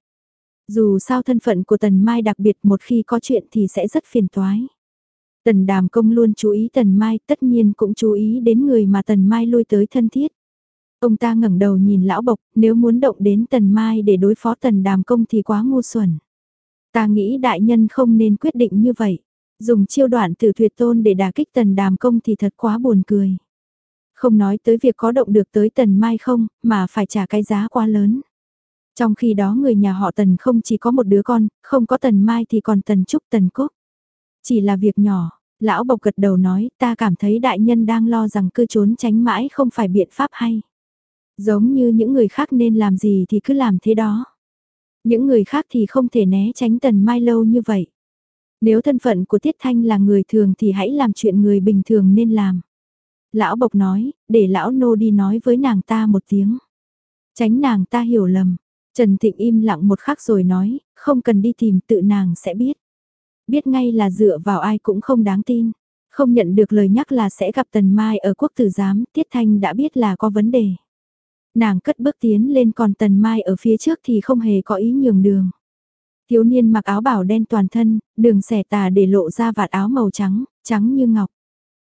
Dù sao thân phận của Tần Mai đặc biệt một khi có chuyện thì sẽ rất phiền toái. Tần Đàm Công luôn chú ý Tần Mai, tất nhiên cũng chú ý đến người mà Tần Mai lui tới thân thiết. Ông ta ngẩng đầu nhìn Lão Bộc, nếu muốn động đến Tần Mai để đối phó Tần Đàm Công thì quá ngu xuẩn. Ta nghĩ đại nhân không nên quyết định như vậy. Dùng chiêu đoạn từ tuyệt tôn để đả kích Tần Đàm Công thì thật quá buồn cười. Không nói tới việc có động được tới Tần Mai không, mà phải trả cái giá quá lớn. Trong khi đó người nhà họ Tần không chỉ có một đứa con, không có Tần Mai thì còn Tần Trúc Tần Cúc. Chỉ là việc nhỏ, Lão Bộc gật đầu nói ta cảm thấy đại nhân đang lo rằng cứ trốn tránh mãi không phải biện pháp hay. Giống như những người khác nên làm gì thì cứ làm thế đó. Những người khác thì không thể né tránh Tần Mai lâu như vậy. Nếu thân phận của Tiết Thanh là người thường thì hãy làm chuyện người bình thường nên làm. Lão Bộc nói, để lão nô đi nói với nàng ta một tiếng. Tránh nàng ta hiểu lầm. Trần Thịnh im lặng một khắc rồi nói, không cần đi tìm tự nàng sẽ biết. Biết ngay là dựa vào ai cũng không đáng tin. Không nhận được lời nhắc là sẽ gặp Tần Mai ở quốc tử giám, Tiết Thanh đã biết là có vấn đề. Nàng cất bước tiến lên còn Tần Mai ở phía trước thì không hề có ý nhường đường. Thiếu niên mặc áo bảo đen toàn thân, đường xẻ tà để lộ ra vạt áo màu trắng, trắng như ngọc.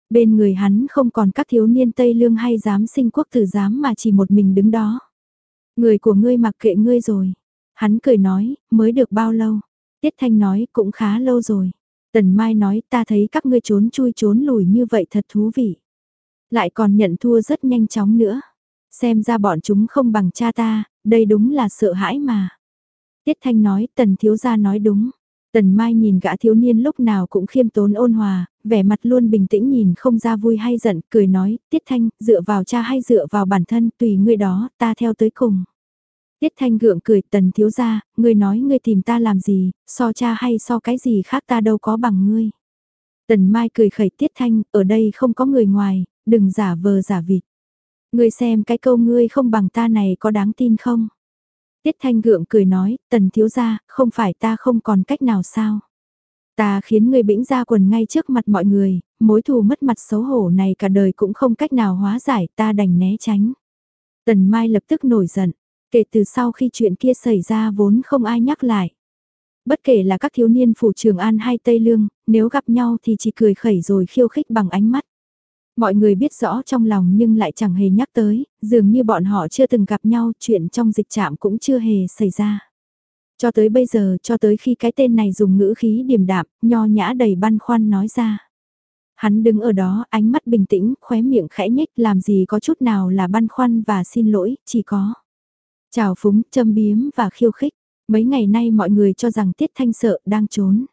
Bên người hắn không còn các thiếu niên Tây Lương hay giám sinh quốc tử giám mà chỉ một mình đứng đó. Người của ngươi mặc kệ ngươi rồi. Hắn cười nói, mới được bao lâu? Tiết Thanh nói, cũng khá lâu rồi. Tần Mai nói, ta thấy các ngươi trốn chui trốn lùi như vậy thật thú vị. Lại còn nhận thua rất nhanh chóng nữa. Xem ra bọn chúng không bằng cha ta, đây đúng là sợ hãi mà. Tiết Thanh nói, Tần thiếu gia nói đúng. Tần Mai nhìn gã thiếu niên lúc nào cũng khiêm tốn ôn hòa, vẻ mặt luôn bình tĩnh nhìn không ra vui hay giận, cười nói, Tiết Thanh, dựa vào cha hay dựa vào bản thân, tùy ngươi đó, ta theo tới cùng. Tiết Thanh gượng cười, Tần thiếu gia, ngươi nói ngươi tìm ta làm gì, so cha hay so cái gì khác ta đâu có bằng ngươi. Tần Mai cười khẩy Tiết Thanh, ở đây không có người ngoài, đừng giả vờ giả vịt. Ngươi xem cái câu ngươi không bằng ta này có đáng tin không? Tiết Thanh gượng cười nói, Tần thiếu gia, không phải ta không còn cách nào sao? Ta khiến ngươi bĩnh ra quần ngay trước mặt mọi người, mối thù mất mặt xấu hổ này cả đời cũng không cách nào hóa giải, ta đành né tránh. Tần Mai lập tức nổi giận, kể từ sau khi chuyện kia xảy ra vốn không ai nhắc lại. Bất kể là các thiếu niên phủ Trường An hay Tây Lương, nếu gặp nhau thì chỉ cười khẩy rồi khiêu khích bằng ánh mắt. Mọi người biết rõ trong lòng nhưng lại chẳng hề nhắc tới, dường như bọn họ chưa từng gặp nhau, chuyện trong dịch trạm cũng chưa hề xảy ra. Cho tới bây giờ, cho tới khi cái tên này dùng ngữ khí điềm đạm, nho nhã đầy băn khoăn nói ra. Hắn đứng ở đó, ánh mắt bình tĩnh, khóe miệng khẽ nhếch, làm gì có chút nào là băn khoăn và xin lỗi, chỉ có trào phúng, châm biếm và khiêu khích. Mấy ngày nay mọi người cho rằng Tiết Thanh sợ đang trốn.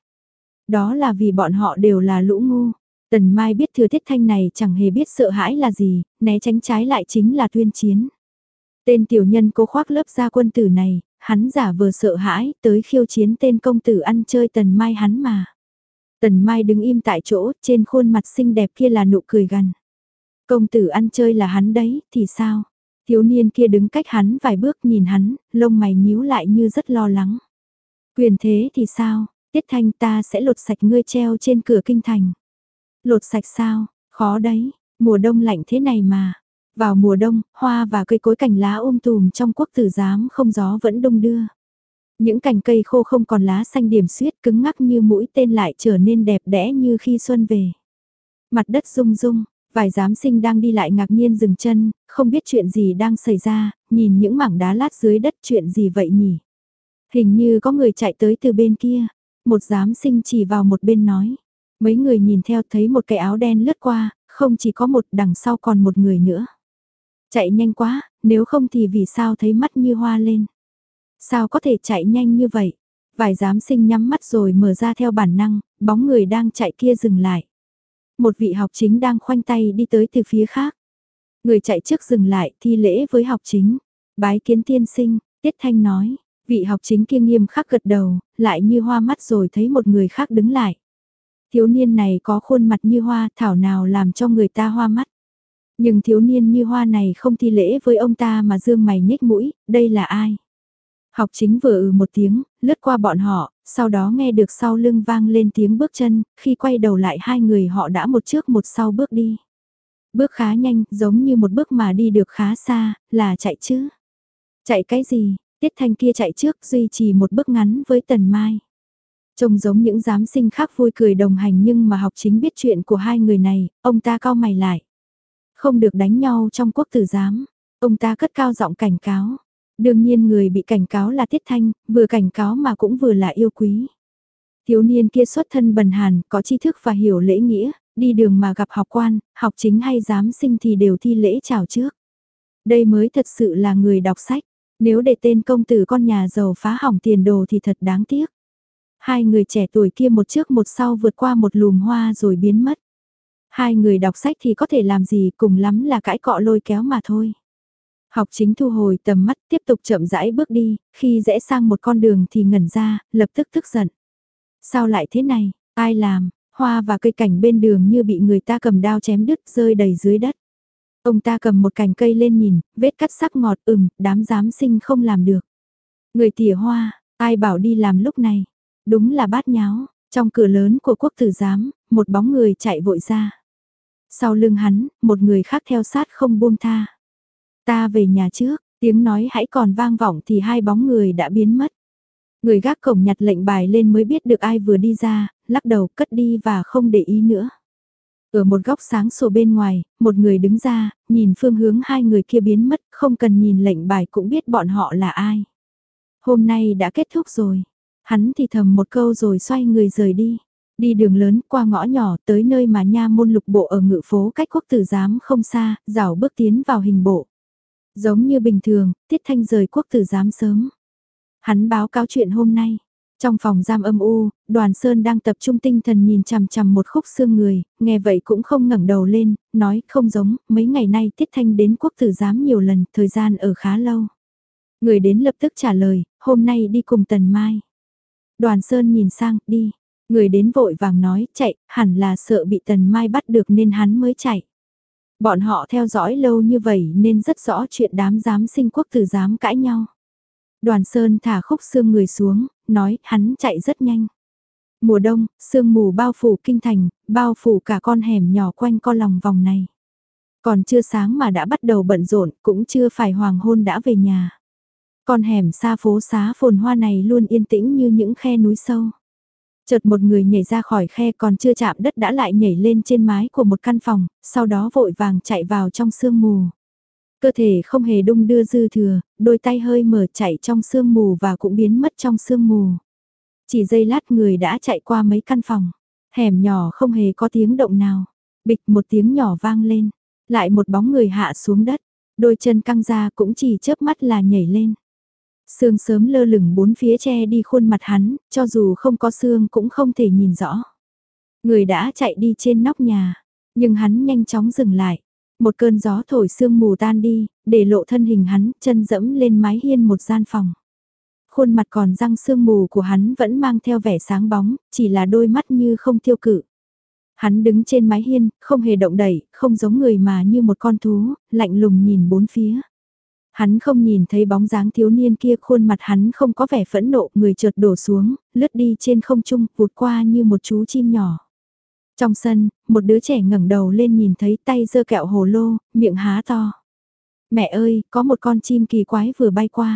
Đó là vì bọn họ đều là lũ ngu. Tần Mai biết thừa Tiết Thanh này chẳng hề biết sợ hãi là gì, né tránh trái lại chính là tuyên chiến. Tên tiểu nhân cố khoác lớp gia quân tử này, hắn giả vờ sợ hãi tới khiêu chiến tên công tử ăn chơi Tần Mai hắn mà. Tần Mai đứng im tại chỗ, trên khuôn mặt xinh đẹp kia là nụ cười gằn. Công tử ăn chơi là hắn đấy, thì sao? Thiếu niên kia đứng cách hắn vài bước nhìn hắn, lông mày nhíu lại như rất lo lắng. Quyền thế thì sao? Tiết Thanh ta sẽ lột sạch ngươi treo trên cửa kinh thành. Lột sạch sao? Khó đấy, mùa đông lạnh thế này mà. Vào mùa đông, hoa và cây cối cành lá um tùm trong quốc tử giám không gió vẫn đông đưa. Những cành cây khô không còn lá xanh điểm xuyết cứng ngắc như mũi tên lại trở nên đẹp đẽ như khi xuân về. Mặt đất rung rung, vài giám sinh đang đi lại ngạc nhiên dừng chân, không biết chuyện gì đang xảy ra, nhìn những mảng đá lát dưới đất chuyện gì vậy nhỉ? Hình như có người chạy tới từ bên kia, một giám sinh chỉ vào một bên nói. Mấy người nhìn theo thấy một cái áo đen lướt qua, không chỉ có một đằng sau còn một người nữa. Chạy nhanh quá, nếu không thì vì sao thấy mắt như hoa lên. Sao có thể chạy nhanh như vậy? Vài giám sinh nhắm mắt rồi mở ra theo bản năng, bóng người đang chạy kia dừng lại. Một vị học chính đang khoanh tay đi tới từ phía khác. Người chạy trước dừng lại thi lễ với học chính. Bái kiến tiên sinh, Tiết Thanh nói. Vị học chính kia nghiêm khắc gật đầu, lại như hoa mắt rồi thấy một người khác đứng lại. Thiếu niên này có khuôn mặt như hoa, thảo nào làm cho người ta hoa mắt. Nhưng thiếu niên như hoa này không thi lễ với ông ta mà dương mày nhếch mũi, đây là ai? Học chính vừa ừ một tiếng, lướt qua bọn họ, sau đó nghe được sau lưng vang lên tiếng bước chân, khi quay đầu lại hai người họ đã một trước một sau bước đi. Bước khá nhanh, giống như một bước mà đi được khá xa, là chạy chứ. Chạy cái gì? Tiết Thanh kia chạy trước duy trì một bước ngắn với Tần Mai. Trông giống những giám sinh khác vui cười đồng hành nhưng mà học chính biết chuyện của hai người này, ông ta cau mày lại. Không được đánh nhau trong quốc tử giám, ông ta cất cao giọng cảnh cáo. Đương nhiên người bị cảnh cáo là Tiết Thanh, vừa cảnh cáo mà cũng vừa là yêu quý. Thiếu niên kia xuất thân bần hàn, có tri thức và hiểu lễ nghĩa, đi đường mà gặp học quan, học chính hay giám sinh thì đều thi lễ chào trước. Đây mới thật sự là người đọc sách, nếu để tên công tử con nhà giàu phá hỏng tiền đồ thì thật đáng tiếc. Hai người trẻ tuổi kia một trước một sau vượt qua một lùm hoa rồi biến mất. Hai người đọc sách thì có thể làm gì, cùng lắm là cãi cọ lôi kéo mà thôi. Học chính thu hồi tầm mắt tiếp tục chậm rãi bước đi, khi rẽ sang một con đường thì ngẩn ra, lập tức tức giận. Sao lại thế này, ai làm, hoa và cây cảnh bên đường như bị người ta cầm đao chém đứt rơi đầy dưới đất. Ông ta cầm một cành cây lên nhìn, vết cắt sắc ngọt ừm, đám giám sinh không làm được. Người tỉa hoa, ai bảo đi làm lúc này, đúng là bát nháo, trong cửa lớn của quốc tử giám, một bóng người chạy vội ra. Sau lưng hắn, một người khác theo sát không buông tha. Ta về nhà trước, tiếng nói hãy còn vang vọng thì hai bóng người đã biến mất. Người gác cổng nhặt lệnh bài lên mới biết được ai vừa đi ra, lắc đầu cất đi và không để ý nữa. Ở một góc sáng sủa bên ngoài, một người đứng ra, nhìn phương hướng hai người kia biến mất, không cần nhìn lệnh bài cũng biết bọn họ là ai. Hôm nay đã kết thúc rồi. Hắn thì thầm một câu rồi xoay người rời đi. Đi đường lớn qua ngõ nhỏ tới nơi mà nha môn lục bộ ở ngự phố cách quốc tử giám không xa, rảo bước tiến vào hình bộ. Giống như bình thường, Tiết Thanh rời quốc tử giám sớm. Hắn báo cáo chuyện hôm nay. Trong phòng giam âm u, Đoàn Sơn đang tập trung tinh thần nhìn chằm chằm một khúc xương người, nghe vậy cũng không ngẩng đầu lên, nói không giống, mấy ngày nay Tiết Thanh đến quốc tử giám nhiều lần, thời gian ở khá lâu. Người đến lập tức trả lời, hôm nay đi cùng Tần Mai. Đoàn Sơn nhìn sang, đi. Người đến vội vàng nói, chạy, hẳn là sợ bị Tần Mai bắt được nên hắn mới chạy. Bọn họ theo dõi lâu như vậy nên rất rõ chuyện đám giám sinh quốc tử giám cãi nhau. Đoàn Sơn thả khúc xương người xuống, nói hắn chạy rất nhanh. Mùa đông, sương mù bao phủ kinh thành, bao phủ cả con hẻm nhỏ quanh co lòng vòng này. Còn chưa sáng mà đã bắt đầu bận rộn, cũng chưa phải hoàng hôn đã về nhà. Con hẻm xa phố xá phồn hoa này luôn yên tĩnh như những khe núi sâu. Chợt một người nhảy ra khỏi khe còn chưa chạm đất đã lại nhảy lên trên mái của một căn phòng, sau đó vội vàng chạy vào trong sương mù. Cơ thể không hề đung đưa dư thừa, đôi tay hơi mở chạy trong sương mù và cũng biến mất trong sương mù. Chỉ giây lát người đã chạy qua mấy căn phòng, hẻm nhỏ không hề có tiếng động nào. Bịch một tiếng nhỏ vang lên, lại một bóng người hạ xuống đất, đôi chân căng ra cũng chỉ chớp mắt là nhảy lên. Sương sớm lơ lửng bốn phía che đi khuôn mặt hắn, cho dù không có sương cũng không thể nhìn rõ. Người đã chạy đi trên nóc nhà, nhưng hắn nhanh chóng dừng lại. Một cơn gió thổi sương mù tan đi, để lộ thân hình hắn, chân dẫm lên mái hiên một gian phòng. Khuôn mặt còn răng sương mù của hắn vẫn mang theo vẻ sáng bóng, chỉ là đôi mắt như không tiêu cự. Hắn đứng trên mái hiên, không hề động đẩy, không giống người mà như một con thú, lạnh lùng nhìn bốn phía. Hắn không nhìn thấy bóng dáng thiếu niên kia, khuôn mặt hắn không có vẻ phẫn nộ, người chợt đổ xuống, lướt đi trên không trung, vụt qua như một chú chim nhỏ. Trong sân, một đứa trẻ ngẩng đầu lên nhìn thấy tay giơ kẹo hồ lô, miệng há to. Mẹ ơi, có một con chim kỳ quái vừa bay qua.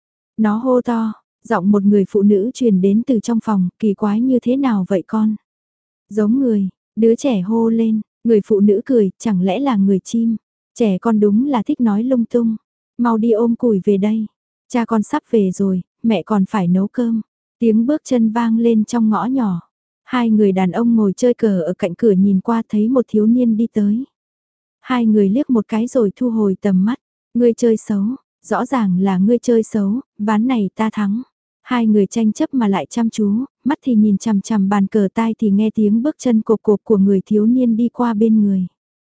Nó hô to, giọng một người phụ nữ truyền đến từ trong phòng, kỳ quái như thế nào vậy con? Giống người, đứa trẻ hô lên, người phụ nữ cười, chẳng lẽ là người chim? Trẻ con đúng là thích nói lung tung. Mau đi ôm củi về đây. Cha con sắp về rồi, mẹ còn phải nấu cơm. Tiếng bước chân vang lên trong ngõ nhỏ. Hai người đàn ông ngồi chơi cờ ở cạnh cửa nhìn qua thấy một thiếu niên đi tới. Hai người liếc một cái rồi thu hồi tầm mắt. Ngươi chơi xấu, rõ ràng là ngươi chơi xấu, ván này ta thắng. Hai người tranh chấp mà lại chăm chú, mắt thì nhìn chằm chằm bàn cờ, tai thì nghe tiếng bước chân cộp cộp của người thiếu niên đi qua bên người.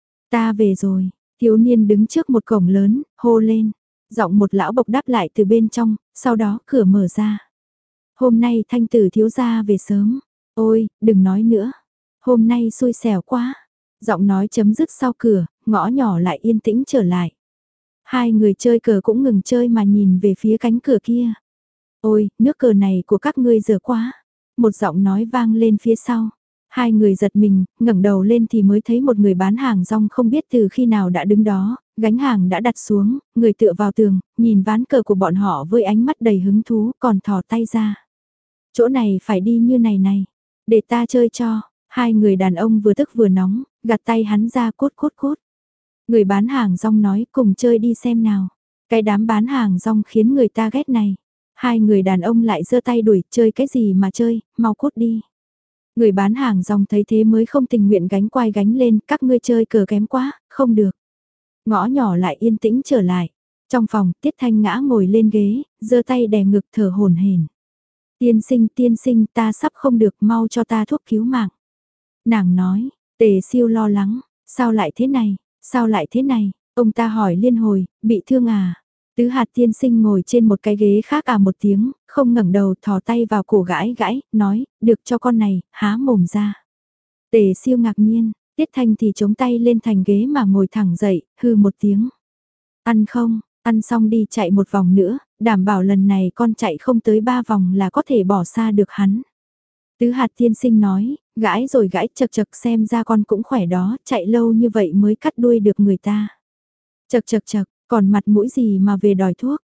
Ta về rồi, thiếu niên đứng trước một cổng lớn, hô lên. Giọng một lão bộc đáp lại từ bên trong, sau đó cửa mở ra. Hôm nay Thanh tử thiếu gia về sớm. Ôi, đừng nói nữa. Hôm nay xui xẻo quá. Giọng nói chấm dứt sau cửa, ngõ nhỏ lại yên tĩnh trở lại. Hai người chơi cờ cũng ngừng chơi mà nhìn về phía cánh cửa kia. Ôi, nước cờ này của các ngươi dở quá. Một giọng nói vang lên phía sau. Hai người giật mình, ngẩng đầu lên thì mới thấy một người bán hàng rong không biết từ khi nào đã đứng đó, gánh hàng đã đặt xuống, người tựa vào tường, nhìn ván cờ của bọn họ với ánh mắt đầy hứng thú, còn thò tay ra. Chỗ này phải đi như này này, để ta chơi cho. Hai người đàn ông vừa tức vừa nóng, gạt tay hắn ra, cốt cốt cốt. Người bán hàng rong nói, cùng chơi đi xem nào. Cái đám bán hàng rong khiến người ta ghét này. Hai người đàn ông lại giơ tay đuổi, chơi cái gì mà chơi, mau cút đi. Người bán hàng rong thấy thế mới không tình nguyện gánh quai gánh lên, các ngươi chơi cờ kém quá, không được. Ngõ nhỏ lại yên tĩnh trở lại. Trong phòng, Tiết Thanh ngã ngồi lên ghế, giơ tay đè ngực thở hổn hển. Tiên sinh, tiên sinh, ta sắp không được, mau cho ta thuốc cứu mạng. Nàng nói, Tề Siêu lo lắng, sao lại thế này, sao lại thế này, ông ta hỏi liên hồi, bị thương à? Tứ Hạt tiên sinh ngồi trên một cái ghế khác à một tiếng, không ngẩng đầu, thò tay vào cổ gãi gãi, nói, được cho con này, há mồm ra. Tề Siêu ngạc nhiên, Tiết Thanh thì chống tay lên thành ghế mà ngồi thẳng dậy, hư một tiếng. Ăn không, ăn xong đi chạy một vòng nữa, đảm bảo lần này con chạy không tới ba vòng là có thể bỏ xa được hắn. Tứ Hạt tiên sinh nói, gãi rồi gãi, chật chật, xem ra con cũng khỏe đó, chạy lâu như vậy mới cắt đuôi được người ta. Chật chật chật, còn mặt mũi gì mà về đòi thuốc,